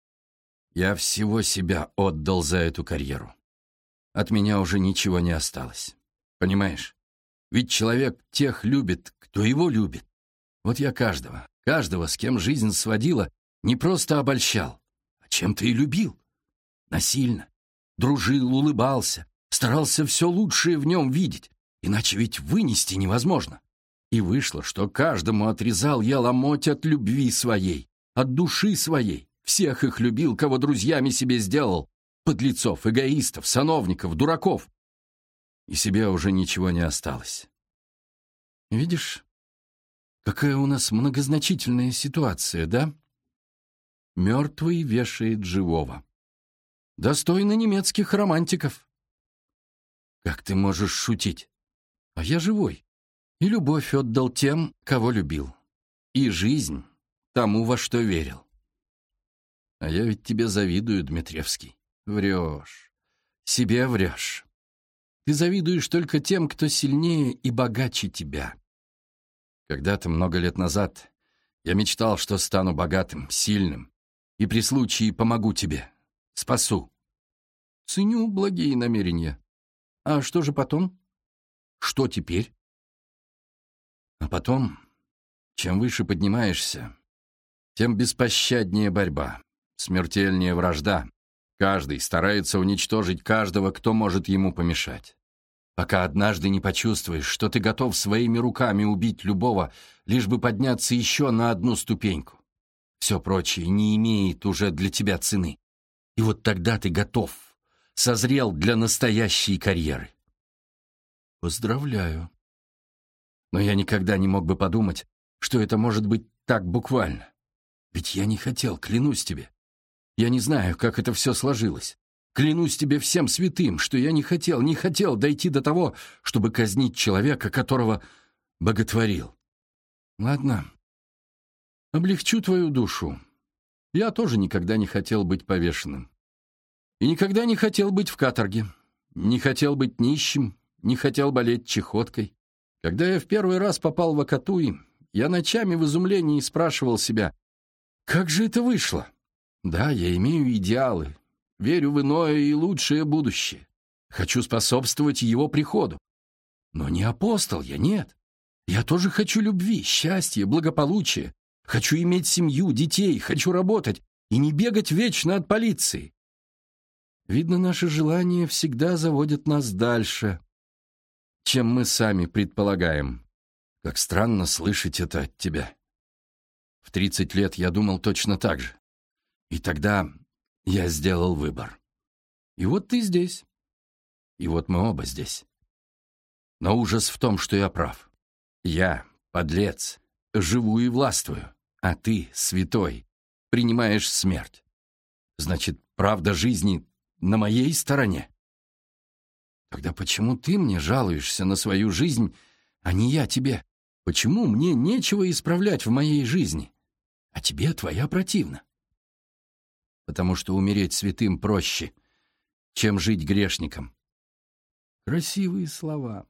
Я всего себя отдал за эту карьеру. От меня уже ничего не осталось. Понимаешь? Ведь человек тех любит, кто его любит. Вот я каждого, каждого, с кем жизнь сводила, не просто обольщал, а чем-то и любил. Насильно. Дружил, улыбался, старался все лучшее в нем видеть, иначе ведь вынести невозможно. И вышло, что каждому отрезал я ломоть от любви своей, от души своей. Всех их любил, кого друзьями себе сделал. Подлецов, эгоистов, сановников, дураков. И себе уже ничего не осталось. Видишь, какая у нас многозначительная ситуация, да? Мертвый вешает живого. Достойно немецких романтиков. Как ты можешь шутить? А я живой. И любовь отдал тем, кого любил. И жизнь тому, во что верил. А я ведь тебе завидую, Дмитриевский. Врешь. Себе врешь. Ты завидуешь только тем, кто сильнее и богаче тебя. Когда-то, много лет назад, я мечтал, что стану богатым, сильным, и при случае помогу тебе, спасу. Ценю благие намерения. А что же потом? Что теперь? А потом, чем выше поднимаешься, тем беспощаднее борьба, смертельнее вражда. Каждый старается уничтожить каждого, кто может ему помешать. Пока однажды не почувствуешь, что ты готов своими руками убить любого, лишь бы подняться еще на одну ступеньку. Все прочее не имеет уже для тебя цены. И вот тогда ты готов, созрел для настоящей карьеры. Поздравляю. Но я никогда не мог бы подумать, что это может быть так буквально. Ведь я не хотел, клянусь тебе. Я не знаю, как это все сложилось. Клянусь тебе всем святым, что я не хотел, не хотел дойти до того, чтобы казнить человека, которого боготворил. Ладно, облегчу твою душу. Я тоже никогда не хотел быть повешенным. И никогда не хотел быть в каторге. Не хотел быть нищим, не хотел болеть чехоткой. Когда я в первый раз попал в Акатуи, я ночами в изумлении спрашивал себя, как же это вышло? Да, я имею идеалы, верю в иное и лучшее будущее. Хочу способствовать его приходу. Но не апостол я, нет. Я тоже хочу любви, счастья, благополучия. Хочу иметь семью, детей, хочу работать и не бегать вечно от полиции. Видно, наши желания всегда заводят нас дальше, чем мы сами предполагаем. Как странно слышать это от тебя. В тридцать лет я думал точно так же. И тогда я сделал выбор. И вот ты здесь. И вот мы оба здесь. Но ужас в том, что я прав. Я, подлец, живу и властвую, а ты, святой, принимаешь смерть. Значит, правда жизни на моей стороне. Тогда почему ты мне жалуешься на свою жизнь, а не я тебе? Почему мне нечего исправлять в моей жизни, а тебе твоя противна? Потому что умереть святым проще, чем жить грешником. Красивые слова.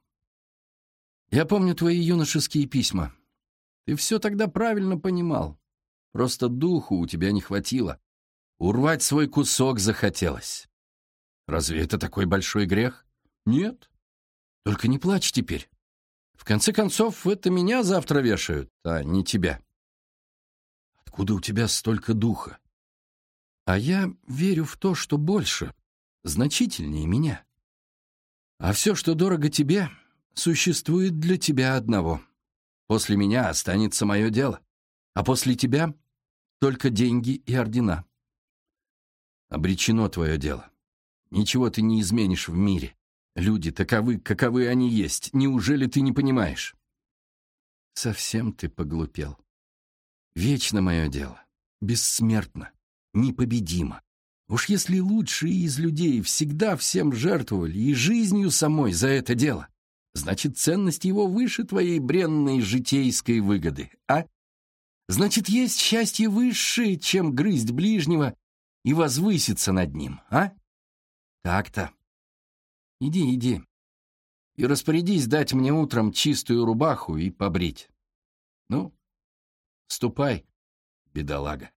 Я помню твои юношеские письма. Ты все тогда правильно понимал. Просто духу у тебя не хватило. Урвать свой кусок захотелось. Разве это такой большой грех? Нет. Только не плачь теперь. В конце концов, это меня завтра вешают, а не тебя. Откуда у тебя столько духа? А я верю в то, что больше, значительнее меня. А все, что дорого тебе, существует для тебя одного. После меня останется мое дело, а после тебя только деньги и ордена. Обречено твое дело. Ничего ты не изменишь в мире. Люди таковы, каковы они есть. Неужели ты не понимаешь? Совсем ты поглупел. Вечно мое дело. Бессмертно. Непобедимо. Уж если лучшие из людей всегда всем жертвовали и жизнью самой за это дело, значит, ценность его выше твоей бренной житейской выгоды, а? Значит, есть счастье высшее, чем грызть ближнего и возвыситься над ним, а? Так-то. Иди, иди. И распорядись дать мне утром чистую рубаху и побрить. Ну, ступай, бедолага.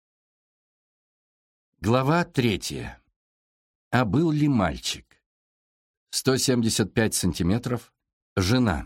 Глава третья. А был ли мальчик? сто семьдесят пять сантиметров. Жена.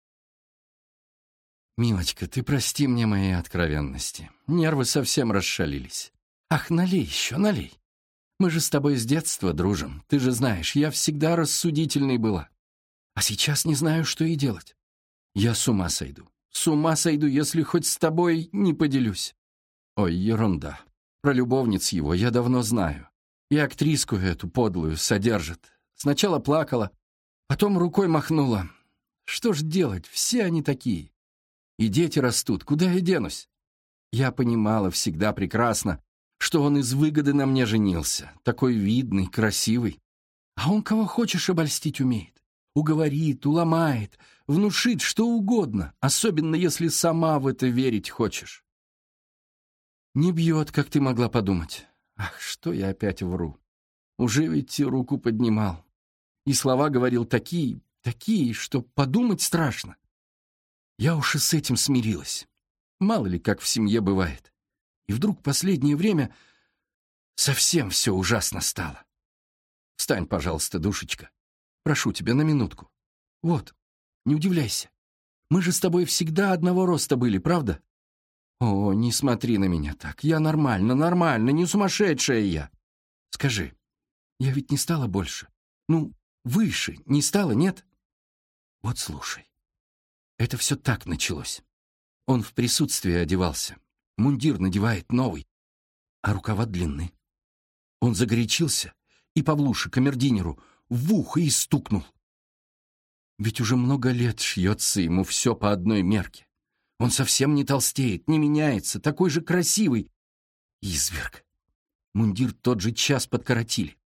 Милочка, ты прости мне мои откровенности. Нервы совсем расшалились. Ах, налей еще, налей. Мы же с тобой с детства дружим. Ты же знаешь, я всегда рассудительной была. А сейчас не знаю, что и делать. Я с ума сойду. С ума сойду, если хоть с тобой не поделюсь. Ой, ерунда. Про любовниц его я давно знаю. И актриску эту подлую содержит. Сначала плакала, потом рукой махнула. Что ж делать, все они такие. И дети растут, куда я денусь? Я понимала всегда прекрасно, что он из выгоды на мне женился, такой видный, красивый. А он кого хочешь обольстить умеет. Уговорит, уломает, внушит что угодно, особенно если сама в это верить хочешь. Не бьет, как ты могла подумать. Ах, что я опять вру. Уже ведь руку поднимал. И слова говорил такие, такие, что подумать страшно. Я уж и с этим смирилась. Мало ли, как в семье бывает. И вдруг в последнее время совсем все ужасно стало. Встань, пожалуйста, душечка. Прошу тебя на минутку. Вот, не удивляйся. Мы же с тобой всегда одного роста были, правда? О, не смотри на меня так. Я нормально, нормально, не сумасшедшая я. Скажи, я ведь не стала больше? Ну, выше не стала, нет? Вот слушай. Это все так началось. Он в присутствии одевался. Мундир надевает новый, а рукава длинны. Он загорячился и Павлуше, камердинеру, в ухо и стукнул. Ведь уже много лет шьется ему все по одной мерке. Он совсем не толстеет, не меняется, такой же красивый. Изверг. Мундир тот же час подкоротили.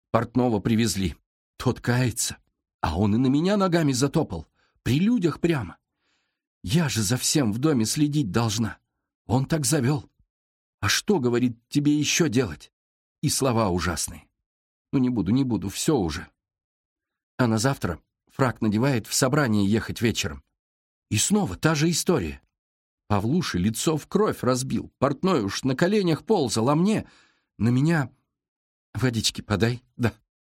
Портного привезли. Тот кается, а он и на меня ногами затопал. При людях прямо. Я же за всем в доме следить должна. Он так завел. А что, говорит, тебе еще делать? И слова ужасные. Ну, не буду, не буду, все уже. А на завтра фрак надевает в собрание ехать вечером. И снова та же история. Павлуше лицо в кровь разбил, портной уж на коленях ползал, а мне... На меня... Водички подай, да.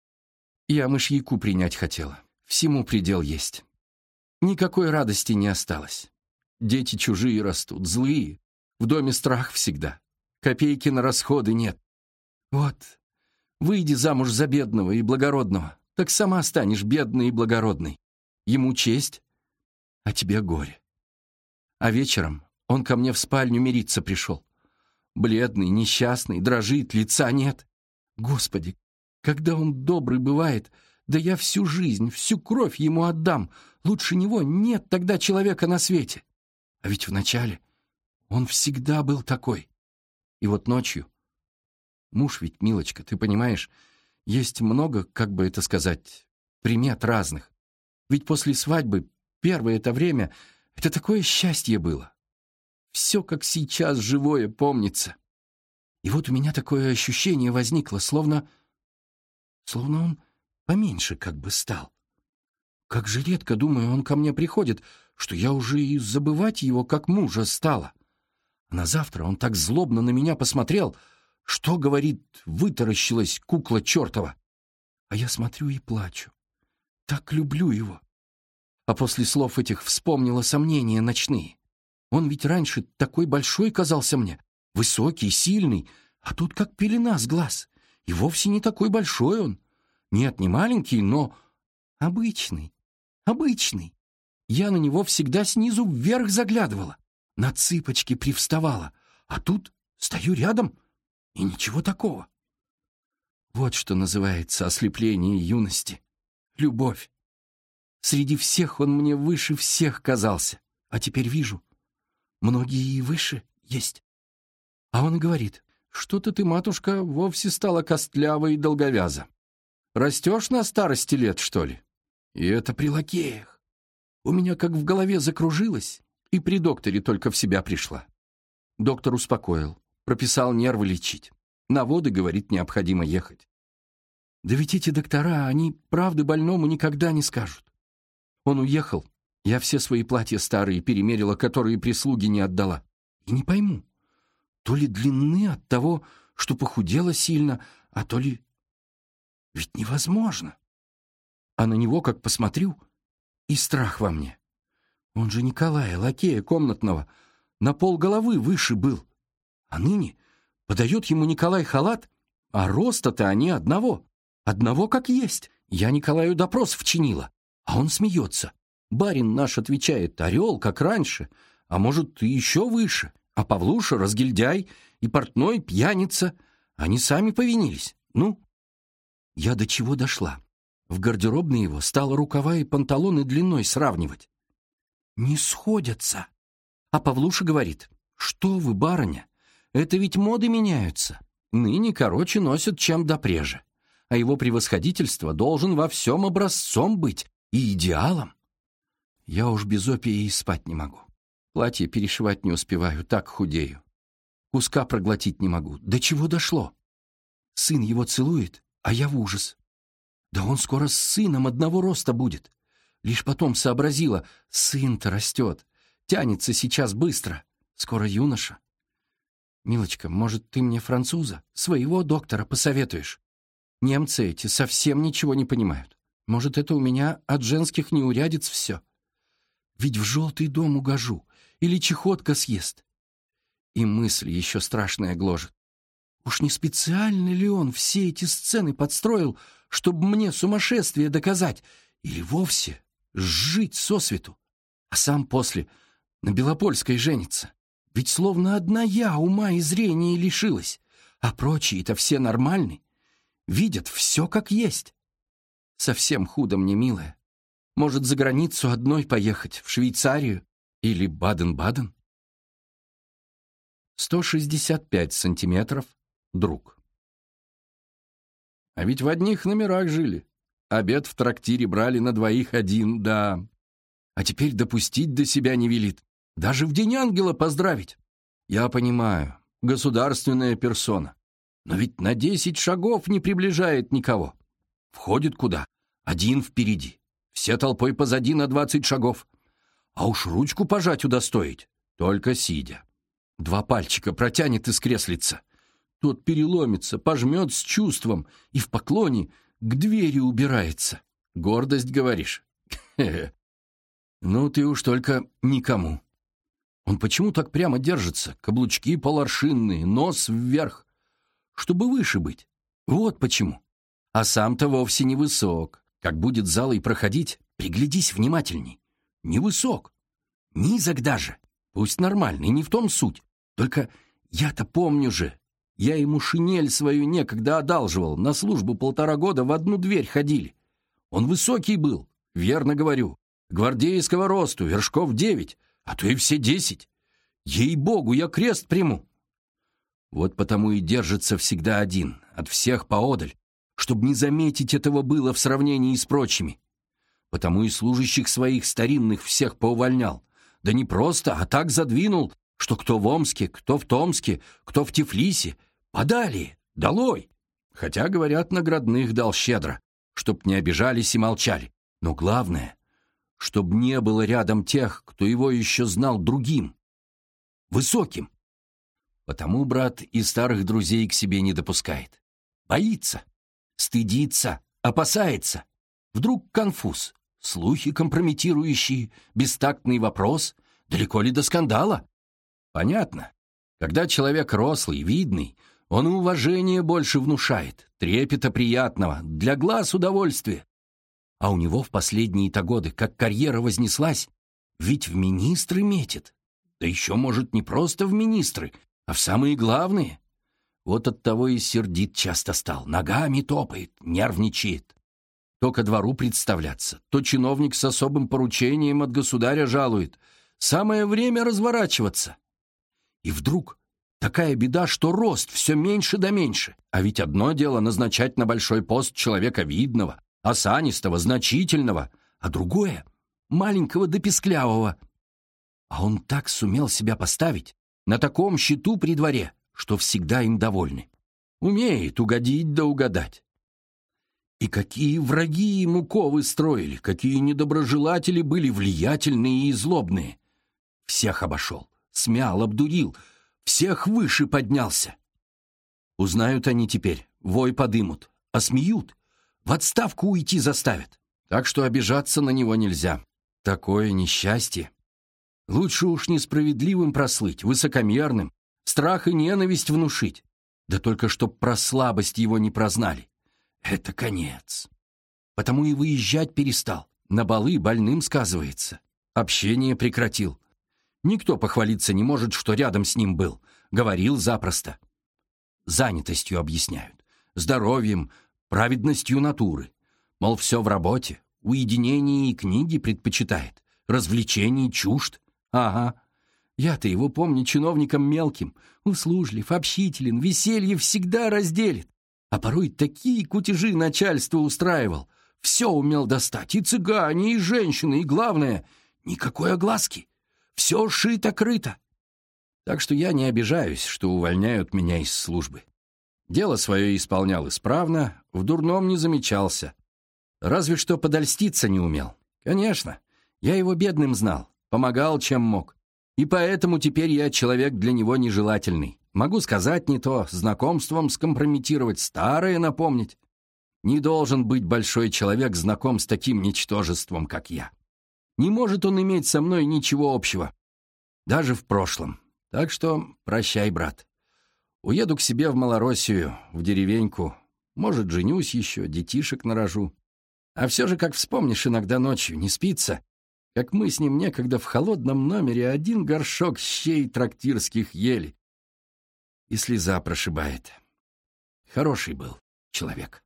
Я мышьяку принять хотела. Всему предел есть. Никакой радости не осталось. Дети чужие растут, злые. В доме страх всегда. Копейки на расходы нет. Вот, выйди замуж за бедного и благородного, так сама станешь бедной и благородной. Ему честь, а тебе горе. А вечером он ко мне в спальню мириться пришел. Бледный, несчастный, дрожит, лица нет. Господи, когда он добрый бывает, да я всю жизнь, всю кровь ему отдам. Лучше него нет тогда человека на свете. А ведь вначале он всегда был такой. И вот ночью... Муж ведь, милочка, ты понимаешь, есть много, как бы это сказать, примет разных. Ведь после свадьбы первое это время это такое счастье было. Все как сейчас живое помнится. И вот у меня такое ощущение возникло, словно... Словно он поменьше как бы стал. Как же редко, думаю, он ко мне приходит, что я уже и забывать его как мужа стала. А на завтра он так злобно на меня посмотрел, что, говорит, вытаращилась кукла чертова. А я смотрю и плачу. Так люблю его. А после слов этих вспомнила сомнения ночные. Он ведь раньше такой большой казался мне, высокий, сильный, а тут как пелена с глаз. И вовсе не такой большой он. Нет, не маленький, но обычный, обычный. Я на него всегда снизу вверх заглядывала, на цыпочки привставала, а тут стою рядом, и ничего такого. Вот что называется ослепление юности. Любовь. Среди всех он мне выше всех казался, а теперь вижу, многие и выше есть. А он и говорит: что-то ты, матушка, вовсе стала костлявой и долговяза. Растешь на старости лет, что ли? И это при лакеях. У меня как в голове закружилось, и при докторе только в себя пришла. Доктор успокоил, прописал нервы лечить. На воды, говорит, необходимо ехать. Да ведь эти доктора, они правды больному никогда не скажут. Он уехал, я все свои платья старые перемерила, которые прислуги не отдала. И не пойму, то ли длинны от того, что похудела сильно, а то ли... Ведь невозможно. А на него, как посмотрю, и страх во мне. Он же Николая, лакея комнатного, на полголовы выше был. А ныне подает ему Николай халат, а роста-то они одного. Одного как есть. Я Николаю допрос вчинила, а он смеется. Барин наш отвечает: орел, как раньше, а может, и еще выше. А Павлуша разгильдяй и портной пьяница. Они сами повинились. Ну, я до чего дошла? В гардеробной его стала рукава и панталоны длиной сравнивать. Не сходятся. А Павлуша говорит: что вы, барыня, это ведь моды меняются. Ныне короче носят, чем допреже. А его превосходительство должен во всем образцом быть и идеалом. Я уж без опии и спать не могу. Платье перешивать не успеваю, так худею. Куска проглотить не могу. До чего дошло? Сын его целует, а я в ужас. Да он скоро с сыном одного роста будет. Лишь потом сообразила: сын-то растет, тянется сейчас быстро, скоро юноша. Милочка, может, ты мне француза, своего доктора, посоветуешь? Немцы эти совсем ничего не понимают. Может, это у меня от женских неурядиц все. Ведь в желтый дом угожу, или чехотка съест. И мысль еще страшная гложет. Уж не специально ли он все эти сцены подстроил, чтобы мне сумасшествие доказать, или вовсе сжить сосвету, а сам после на Белопольской женится? Ведь словно одна я ума и зрения лишилась, а прочие-то все нормальны, видят все как есть. Совсем худо мне, милая. Может, за границу одной поехать, в Швейцарию или Баден-Баден? сто шестьдесят пять сантиметров, друг. А ведь в одних номерах жили. Обед в трактире брали на двоих один, да. А теперь допустить до себя не велит. Даже в День ангела поздравить. Я понимаю, государственная персона. Но ведь на десять шагов не приближает никого. Входит куда? Один впереди. Все толпой позади на двадцать шагов. А уж ручку пожать удостоить. Только сидя. Два пальчика протянет из креслица. Тот переломится, пожмет с чувством и в поклоне к двери убирается. Гордость, говоришь? Хе-хе. Ну, ты уж только никому. Он почему так прямо держится? Каблучки поларшинные, нос вверх. Чтобы выше быть. Вот почему. А сам-то вовсе не высок. Как будет залой проходить, приглядись внимательней. Невысок. Низок даже. Пусть нормальный, не в том суть. Только я-то помню же. Я ему шинель свою некогда одалживал. На службу полтора года в одну дверь ходили. Он высокий был, верно говорю. Гвардейского росту, вершков девять, а то и все десять. Ей-богу, я крест приму. Вот потому и держится всегда один, от всех поодаль, чтобы не заметить этого было в сравнении с прочими. Потому и служащих своих старинных всех поувольнял. Да не просто, а так задвинул, что кто в Омске, кто в Томске, кто в Тифлисе, подали, долой. Хотя, говорят, наградных дал щедро, чтоб не обижались и молчали. Но главное, чтоб не было рядом тех, кто его еще знал другим, высоким. Потому брат и старых друзей к себе не допускает. Боится, стыдится, опасается. Вдруг конфуз, слухи компрометирующие, бестактный вопрос, далеко ли до скандала? Понятно. Когда человек рослый, видный, он и уважение больше внушает, трепета приятного, для глаз удовольствия. А у него в последние-то годы, как карьера вознеслась, ведь в министры метит. Да еще, может, не просто в министры, а в самые главные. Вот оттого и сердит часто стал, ногами топает, нервничает. То ко двору представляться, то чиновник с особым поручением от государя жалует. Самое время разворачиваться. И вдруг такая беда, что рост все меньше да меньше. А ведь одно дело назначать на большой пост человека видного, осанистого, значительного, а другое — маленького да песклявого. А он так сумел себя поставить, на таком счету при дворе, что всегда им довольны. Умеет угодить да угадать. И какие враги ему ковы строили, какие недоброжелатели были влиятельные и злобные. Всех обошел, смял, обдурил, всех выше поднялся. Узнают они теперь, вой подымут, осмеют, в отставку уйти заставят. Так что обижаться на него нельзя. Такое несчастье. Лучше уж несправедливым прослыть, высокомерным, страх и ненависть внушить. Да только чтоб про слабость его не прознали. Это конец. Потому и выезжать перестал. На балы больным сказывается. Общение прекратил. Никто похвалиться не может, что рядом с ним был. Говорил запросто. Занятостью объясняют. Здоровьем, праведностью натуры. Мол, все в работе. Уединение и книги предпочитает. Развлечений чужд. Ага. Я-то его помню чиновником мелким. Услужлив, общителен, веселье всегда разделит. А порой такие кутежи начальство устраивал. Все умел достать. И цыгане, и женщины, и главное, никакой огласки. Все шито-крыто. Так что я не обижаюсь, что увольняют меня из службы. Дело свое исполнял исправно, в дурном не замечался. Разве что подольститься не умел. Конечно, я его бедным знал, помогал, чем мог. И поэтому теперь я человек для него нежелательный. Могу сказать не то, знакомством скомпрометировать, старое напомнить. Не должен быть большой человек знаком с таким ничтожеством, как я. Не может он иметь со мной ничего общего. Даже в прошлом. Так что прощай, брат. Уеду к себе в Малороссию, в деревеньку. Может, женюсь еще, детишек нарожу. А все же, как вспомнишь иногда ночью, не спится, как мы с ним некогда в холодном номере один горшок щей трактирских ели. И слеза прошибает. Хороший был человек.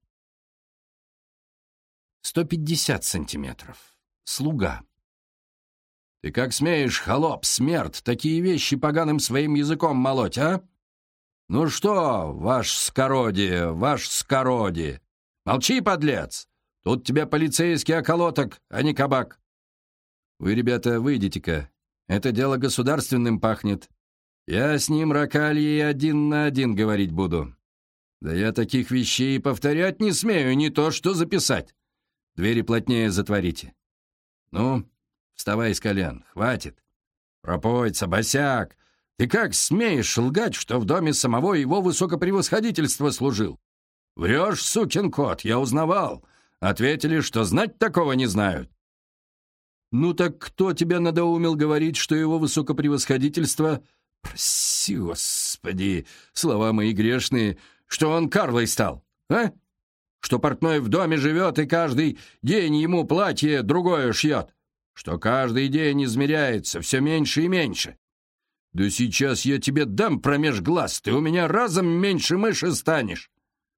сто пятьдесят сантиметров. Слуга. Ты как смеешь, холоп, смерть, такие вещи поганым своим языком молоть, а? Ну что, ваш скородие, ваш скородие, Молчи, подлец! Тут тебя полицейский околоток, а не кабак. Вы, ребята, выйдите-ка. Это дело государственным пахнет. Я с ним ракальей один на один говорить буду. Да я таких вещей повторять не смею, не то что записать. Двери плотнее затворите. Ну, вставай с колен, хватит. Пропойца, босяк, ты как смеешь лгать, что в доме самого его высокопревосходительства служил? Врешь, сукин кот, я узнавал. Ответили, что знать такого не знают. Ну так кто тебя надоумил говорить, что его высокопревосходительство... Прости, Господи, слова мои грешные, что он Карлой стал, а? Что портной в доме живет и каждый день ему платье другое шьет, что каждый день измеряется все меньше и меньше. Да сейчас я тебе дам промеж глаз, ты у меня разом меньше мыши станешь.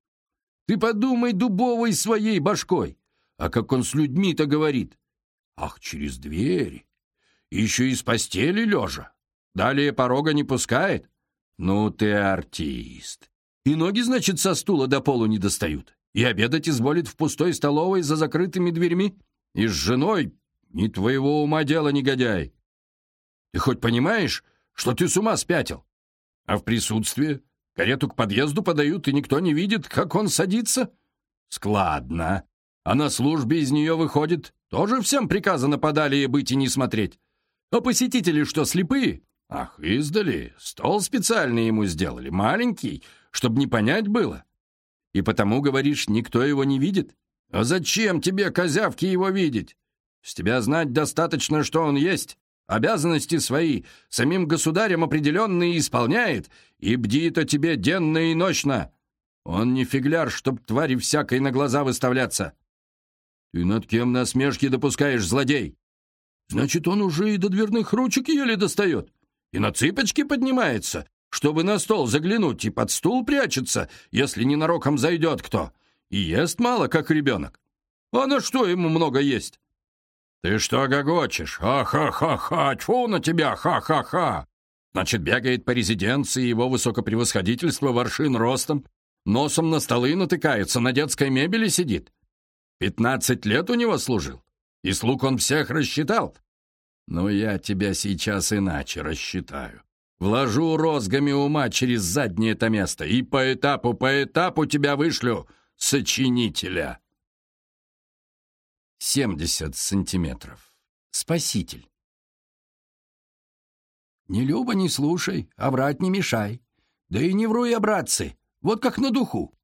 Ты подумай дубовой своей башкой, а как он с людьми-то говорит. Ах, через двери, еще и с постели лежа. Далее порога не пускает? Ну ты артист. И ноги, значит, со стула до полу не достают. И обедать изволит в пустой столовой за закрытыми дверьми. И с женой ни твоего ума дело, негодяй. Ты хоть понимаешь, что ты с ума спятил? А в присутствии карету к подъезду подают, и никто не видит, как он садится? Складно. А на службе из нее выходит, тоже всем приказано подалее быть и не смотреть. А посетители что, слепые? Ах, издали. Стол специальный ему сделали, маленький, чтобы не понять было. И потому, говоришь, никто его не видит? А зачем тебе, козявки, его видеть? С тебя знать достаточно, что он есть. Обязанности свои самим государем определенные исполняет и бдит о тебе денно и ночно. Он не фигляр, чтоб твари всякой на глаза выставляться. Ты над кем насмешки допускаешь, злодей? Значит, он уже и до дверных ручек еле достает. И на цыпочки поднимается, чтобы на стол заглянуть, и под стул прячется, если ненароком зайдет кто. И ест мало, как ребенок. А на что ему много есть? Ты что гогочешь? Ха-ха-ха-ха! Тьфу на тебя! Ха-ха-ха! Значит, бегает по резиденции его высокопревосходительство воршин ростом, носом на столы натыкается, на детской мебели сидит. Пятнадцать лет у него служил, и слуг он всех рассчитал. Ну, я тебя сейчас иначе рассчитаю. Вложу розгами ума через заднее-то место и по этапу, по этапу тебя вышлю, сочинителя. семьдесят сантиметров. Спаситель. Не люба, не слушай, а врать не мешай. Да и не вру я, братцы, вот как на духу.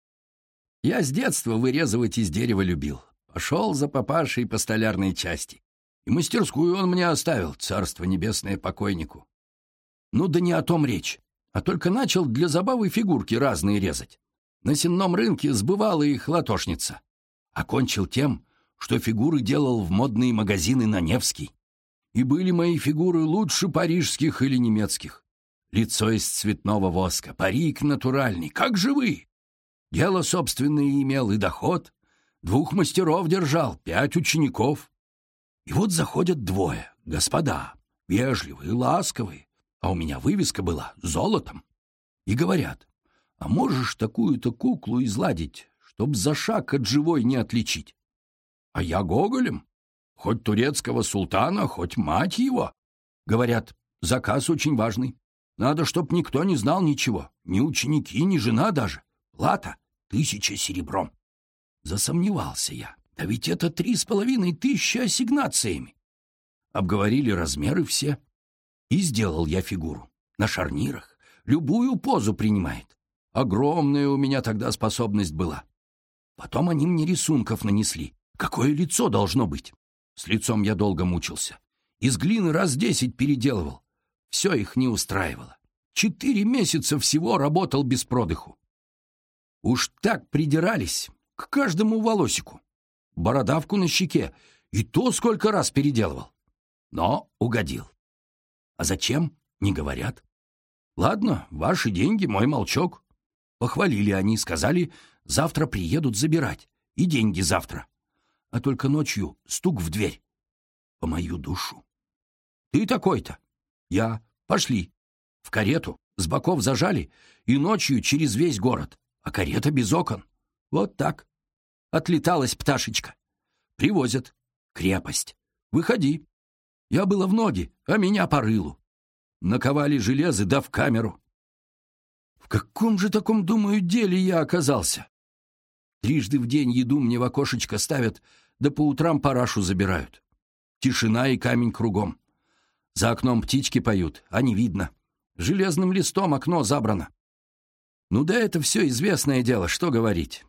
Я с детства вырезывать из дерева любил. Пошел за папашей по столярной части. И мастерскую он мне оставил, царство небесное покойнику. Ну да не о том речь, а только начал для забавы фигурки разные резать. На сенном рынке сбывала их латошница. Окончил тем, что фигуры делал в модные магазины на Невский. И были мои фигуры лучше парижских или немецких. Лицо из цветного воска, парик натуральный, как живые. Дело собственное имел и доход. Двух мастеров держал, пять учеников. И вот заходят двое, господа, вежливые, ласковые, а у меня вывеска была золотом. И говорят, а можешь такую-то куклу изладить, чтоб за шаг от живой не отличить? А я гоголем, хоть турецкого султана, хоть мать его. Говорят, заказ очень важный. Надо, чтоб никто не знал ничего, ни ученики, ни жена даже. Плата тысяча серебром. Засомневался я. Да ведь это три с половиной тысячи ассигнациями. Обговорили размеры все. И сделал я фигуру. На шарнирах. Любую позу принимает. Огромная у меня тогда способность была. Потом они мне рисунков нанесли. Какое лицо должно быть? С лицом я долго мучился. Из глины раз десять переделывал. Все их не устраивало. Четыре месяца всего работал без продыху. Уж так придирались к каждому волосику. Бородавку на щеке, и то сколько раз переделывал. Но угодил. А зачем, не говорят. Ладно, ваши деньги, мой молчок. Похвалили они, сказали, завтра приедут забирать, и деньги завтра. А только ночью стук в дверь. По мою душу. Ты такой-то. Я. Пошли. В карету, с боков зажали, и ночью через весь город. А карета без окон. Вот так. Отлеталась пташечка. Привозят. Крепость. Выходи. Я было в ноги, а меня по рылу. Наковали железы, да в камеру. В каком же таком, думаю, деле я оказался? Трижды в день еду мне в окошечко ставят, да по утрам парашу забирают. Тишина и камень кругом. За окном птички поют, а не видно. Железным листом окно забрано. Ну да это все известное дело, что говорить.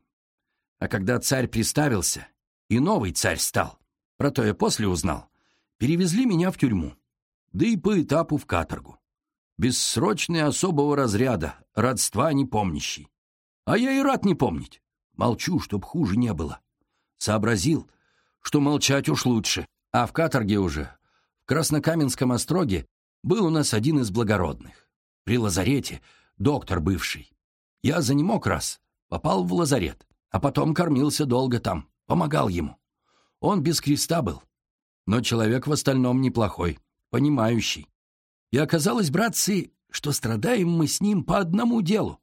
А когда царь приставился, и новый царь стал, про то я после узнал, перевезли меня в тюрьму, да и по этапу в каторгу. Бессрочный особого разряда, родства не помнящий. А я и рад не помнить. Молчу, чтоб хуже не было. Сообразил, что молчать уж лучше. А в каторге уже, в Краснокаменском остроге, был у нас один из благородных. При лазарете доктор бывший. Я занемог раз, попал в лазарет, а потом кормился долго там, помогал ему. Он без креста был, но человек в остальном неплохой, понимающий. И оказалось, братцы, что страдаем мы с ним по одному делу.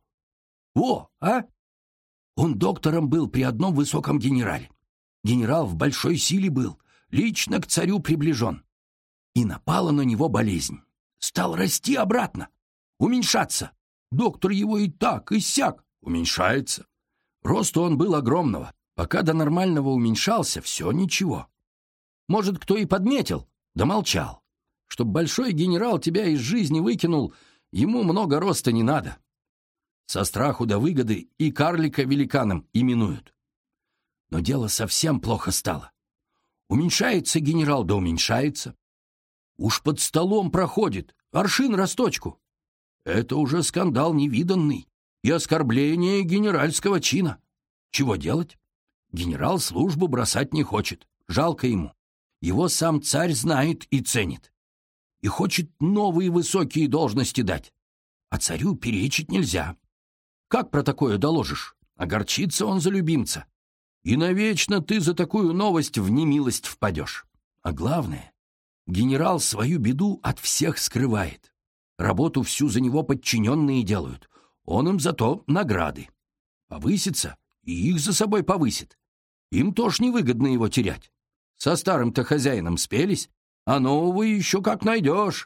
Во, а? Он доктором был при одном высоком генерале. Генерал в большой силе был, лично к царю приближен. И напала на него болезнь. Стал расти обратно, уменьшаться. Доктор его и так, и сяк уменьшается. Роста он был огромного. Пока до нормального уменьшался, все ничего. Может, кто и подметил, да молчал. Чтоб большой генерал тебя из жизни выкинул, ему много роста не надо. Со страху до выгоды и карлика великаном именуют. Но дело совсем плохо стало. Уменьшается генерал, да уменьшается. Уж под столом проходит, аршин росточку. Это уже скандал невиданный и оскорбление генеральского чина. Чего делать? Генерал службу бросать не хочет, жалко ему. Его сам царь знает и ценит. И хочет новые высокие должности дать. А царю перечить нельзя. Как про такое доложишь? Огорчится он за любимца. И навечно ты за такую новость в немилость впадешь. А главное, генерал свою беду от всех скрывает. Работу всю за него подчиненные делают. Он им зато награды. Повысится, и их за собой повысит. Им тоже невыгодно его терять. Со старым-то хозяином спелись, а нового еще как найдешь.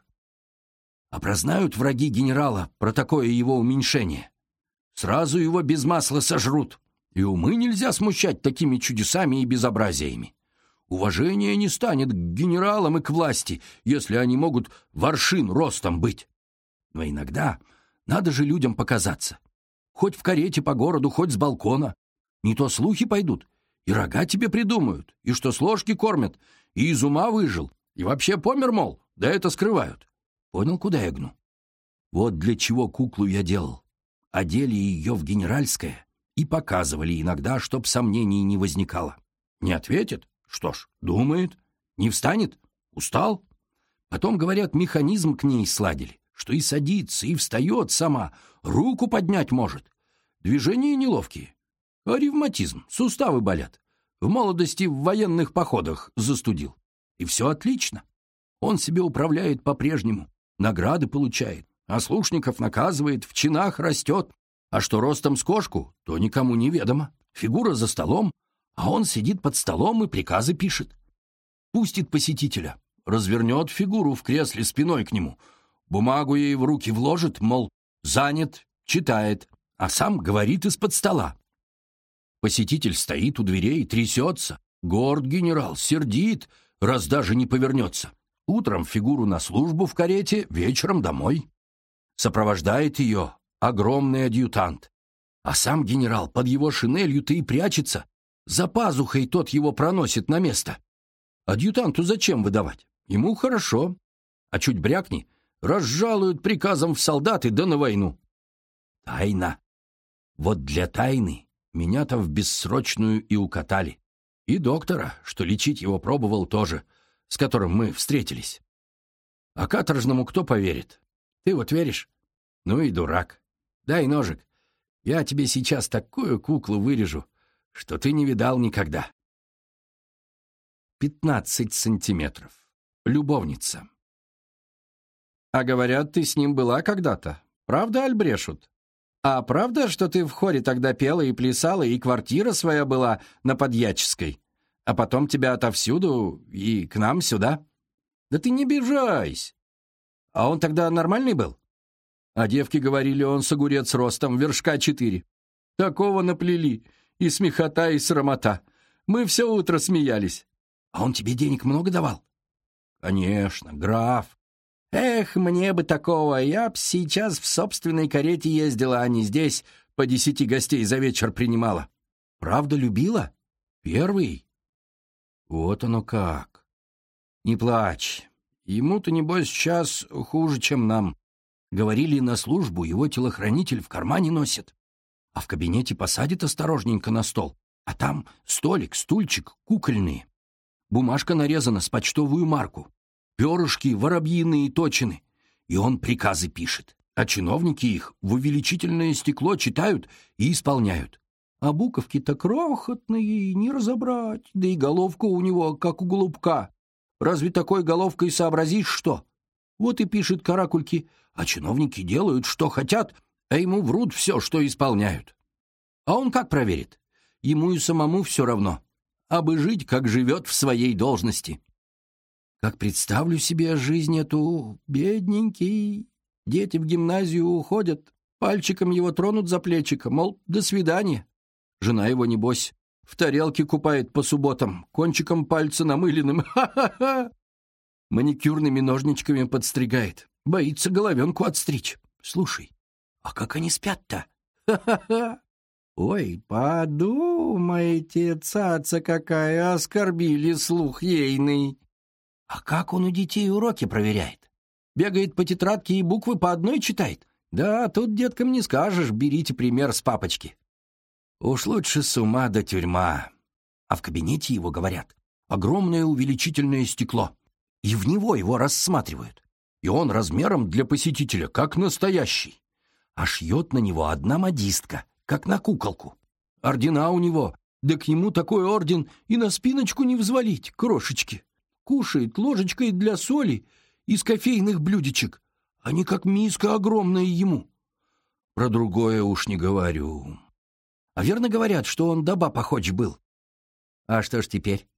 А прознают враги генерала про такое его уменьшение. Сразу его без масла сожрут. И умы нельзя смущать такими чудесами и безобразиями. Уважения не станет к генералам и к власти, если они могут в аршин ростом быть. Но иногда надо же людям показаться. Хоть в карете по городу, хоть с балкона. Не то слухи пойдут, и рога тебе придумают, и что с ложки кормят, и из ума выжил, и вообще помер, мол, да это скрывают. Понял, куда я гну? Вот для чего куклу я делал. Одели ее в генеральское и показывали иногда, чтоб сомнений не возникало. Не ответит? Что ж, думает. Не встанет? Устал? Потом, говорят, механизм к ней сладили, что и садится, и встает сама, руку поднять может. Движения неловкие. А ревматизм, суставы болят. В молодости в военных походах застудил. И все отлично. Он себе управляет по-прежнему, награды получает, а слушников наказывает, в чинах растет. А что ростом с кошку, то никому не ведомо. Фигура за столом, а он сидит под столом и приказы пишет. Пустит посетителя, развернет фигуру в кресле спиной к нему, бумагу ей в руки вложит, мол, занят, читает, а сам говорит из-под стола. Посетитель стоит у дверей, трясется, горд генерал, сердит, раз даже не повернется. Утром фигуру на службу в карете, вечером домой. Сопровождает ее огромный адъютант. А сам генерал под его шинелью-то и прячется. За пазухой тот его проносит на место. Адъютанту зачем выдавать? Ему хорошо. А чуть брякни, разжалуют приказом в солдаты да на войну. Тайна. Вот для тайны меня-то в бессрочную и укатали. И доктора, что лечить его пробовал тоже, с которым мы встретились. А каторжному кто поверит? Ты вот веришь? Ну и дурак. Дай ножик. Я тебе сейчас такую куклу вырежу, что ты не видал никогда. Пятнадцать сантиметров. Любовница. А говорят, ты с ним была когда-то. Правда, аль брешут? «А правда, что ты в хоре тогда пела и плясала, и квартира своя была на Подьяческой? А потом тебя отовсюду и к нам сюда?» «Да ты не обижайся! А он тогда нормальный был?» А девки говорили, он с огурец ростом, вершка четыре. Такого наплели, и смехота, и срамота. Мы все утро смеялись. А он тебе денег много давал? Конечно, граф. Эх, мне бы такого, я б сейчас в собственной карете ездила, а не здесь по десяти гостей за вечер принимала. Правда любила? Первый? Вот оно как. Не плачь. Ему-то, небось, сейчас хуже, чем нам. Говорили, на службу его телохранитель в кармане носит. А в кабинете посадит осторожненько на стол. А там столик, стульчик, кукольные. Бумажка нарезана с почтовую марку. Перышки воробьиные точены. И он приказы пишет. А чиновники их в увеличительное стекло читают и исполняют. А буковки-то крохотные, не разобрать. Да и головка у него, как у голубка. Разве такой головкой сообразишь, что? Вот и пишет каракульки, а чиновники делают, что хотят, а ему врут все, что исполняют. А он как проверит? Ему и самому все равно. А бы жить, как живет в своей должности. Как представлю себе жизнь эту, бедненький. Дети в гимназию уходят, пальчиком его тронут за плечико, мол, до свидания. Жена его, небось, в тарелке купает по субботам, кончиком пальца намыленным. Ха-ха-ха! Маникюрными ножничками подстригает. Боится головенку отстричь. Слушай, а как они спят-то? Ха-ха-ха! Ой, подумайте, цаца какая, оскорбили слух ейный. А как он у детей уроки проверяет? Бегает по тетрадке и буквы по одной читает? Да, тут деткам не скажешь, берите пример с папочки. Уж лучше с ума до тюрьма. А в кабинете его, говорят, огромное увеличительное стекло. И в него его рассматривают. И он размером для посетителя, как настоящий. А шьет на него одна модистка, как на куколку. Ордена у него, да к нему такой орден и на спиночку не взвалить, крошечки. Кушает ложечкой для соли из кофейных блюдечек. Они как миска огромная ему. Про другое уж не говорю. А верно говорят, что он до баб охоч был. А что ж теперь?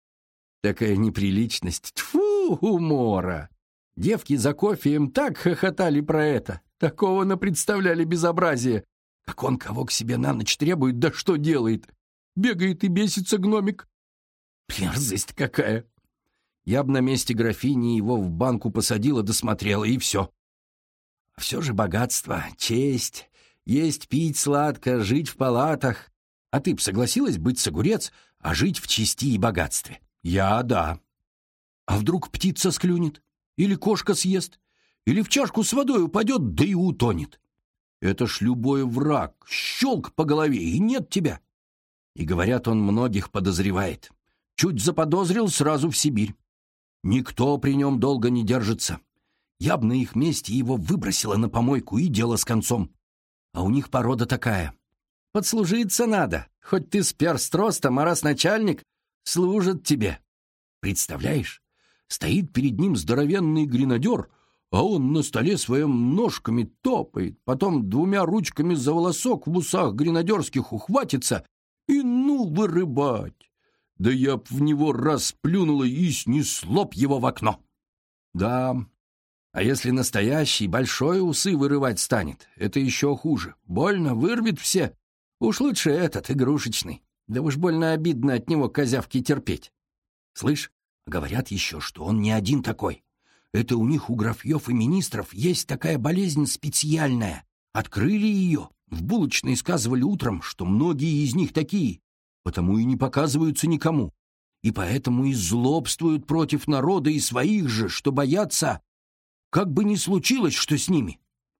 Такая неприличность. Тьфу, умора. Девки за кофеем так хохотали про это. Такого напредставляли безобразие. Как он кого к себе на ночь требует, да что делает? Бегает и бесится гномик. Мерзость какая. Я б на месте графини его в банку посадила, досмотрела, и все. Все же богатство, честь, есть, пить сладко, жить в палатах. А ты б согласилась быть с огурец, а жить в чести и богатстве? Я — да. А вдруг птица склюнет? Или кошка съест? Или в чашку с водой упадет, да и утонет? Это ж любой враг, щелк по голове, и нет тебя. И, говорят, он многих подозревает. Чуть заподозрил, сразу в Сибирь. Никто при нем долго не держится. Я б на их месте его выбросила на помойку, и дело с концом. А у них порода такая. Подслужиться надо. Хоть ты с перст ростом, а раз начальник, служит тебе. Представляешь, стоит перед ним здоровенный гренадер, а он на столе своим ножками топает, потом двумя ручками за волосок в усах гренадерских ухватится и ну вырыбать. Да я б в него расплюнула и снесло б его в окно. Да, а если настоящий, большой усы вырывать станет, это еще хуже. Больно, вырвет все. Уж лучше этот, игрушечный. Да уж больно обидно от него козявки терпеть. Слышь, говорят еще, что он не один такой. Это у них, у графьев и министров, есть такая болезнь специальная. Открыли ее. В булочной сказывали утром, что многие из них такие. Потому и не показываются никому. И поэтому и злобствуют против народа и своих же, что боятся, как бы ни случилось, что с ними.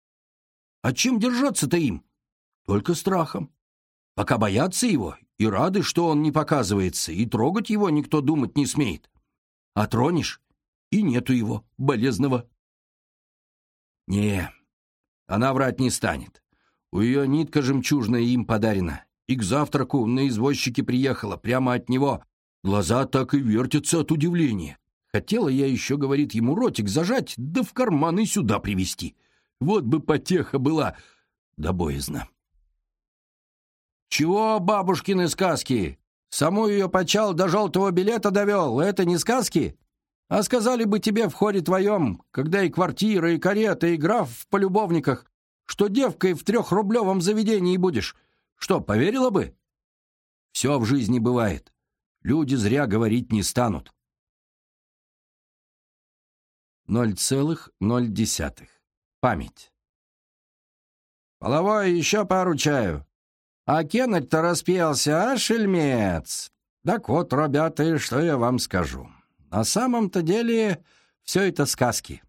А чем держаться-то им? Только страхом. Пока боятся его и рады, что он не показывается, и трогать его никто думать не смеет. А тронешь, и нету его, болезного. Не, она врать не станет. У ее нитка жемчужная им подарена. И к завтраку на извозчике приехала, прямо от него. Глаза так и вертятся от удивления. Хотела я еще, говорит, ему ротик зажать, да в карман и сюда привезти. Вот бы потеха была. да боязно. Чего бабушкины сказки? Саму ее почал до желтого билета довел. Это не сказки? А сказали бы тебе в хоре твоем, когда и квартира, и карета, и граф в полюбовниках, что девкой в трехрублевом заведении будешь. Что, поверила бы? Все в жизни бывает. Люди зря говорить не станут. Ноль целых ноль десятых. Память. Половой, еще пару чаю. А Кеннет-то распелся, а, шельмец? Так вот, ребята, что я вам скажу. На самом-то деле все это сказки.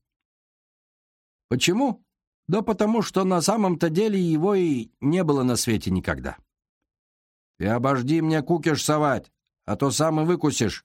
Почему? Да потому что на самом-то деле его и не было на свете никогда. Ты обожди мне кукиш совать, а то сам и выкусишь.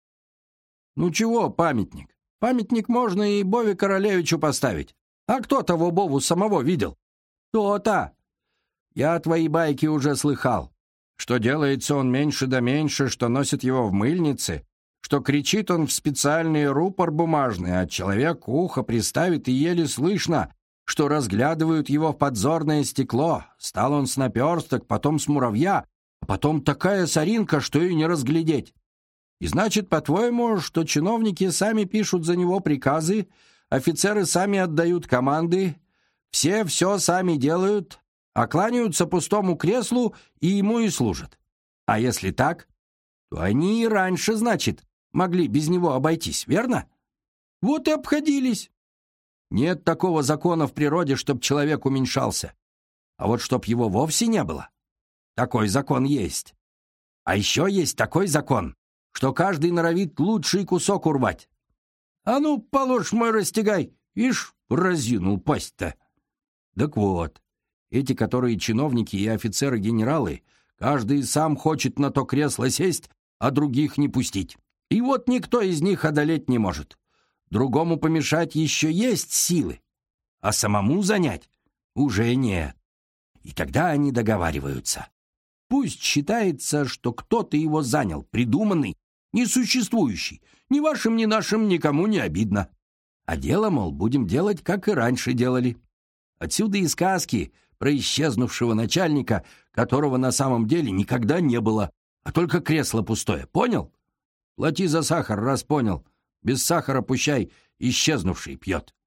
Ну чего памятник? Памятник можно и Бове Королевичу поставить. А кто того Бову самого видел? То-то. Я твои байки уже слыхал. Что делается он меньше да меньше, что носит его в мыльнице, что кричит он в специальный рупор бумажный, а человек ухо приставит и еле слышно, что разглядывают его в подзорное стекло. Стал он с наперсток, потом с муравья, а потом такая соринка, что и не разглядеть. И значит, по-твоему, что чиновники сами пишут за него приказы, офицеры сами отдают команды, все все сами делают, а кланяются пустому креслу и ему и служат. А если так, то они и раньше, значит, могли без него обойтись, верно? Вот и обходились. Нет такого закона в природе, чтоб человек уменьшался. А вот чтоб его вовсе не было, такой закон есть. А еще есть такой закон, что каждый норовит лучший кусок урвать. А ну, положь мой растягай, ишь, разинул пасть-то. Так вот, эти, которые чиновники и офицеры-генералы, каждый сам хочет на то кресло сесть, а других не пустить. И вот никто из них одолеть не может. Другому помешать еще есть силы, а самому занять уже нет. И тогда они договариваются. Пусть считается, что кто-то его занял, придуманный, несуществующий. Ни вашим, ни нашим никому не обидно. А дело, мол, будем делать, как и раньше делали. Отсюда и сказки про исчезнувшего начальника, которого на самом деле никогда не было, а только кресло пустое. Понял? Плати за сахар, раз понял. Без сахара пущай исчезнувший пьет.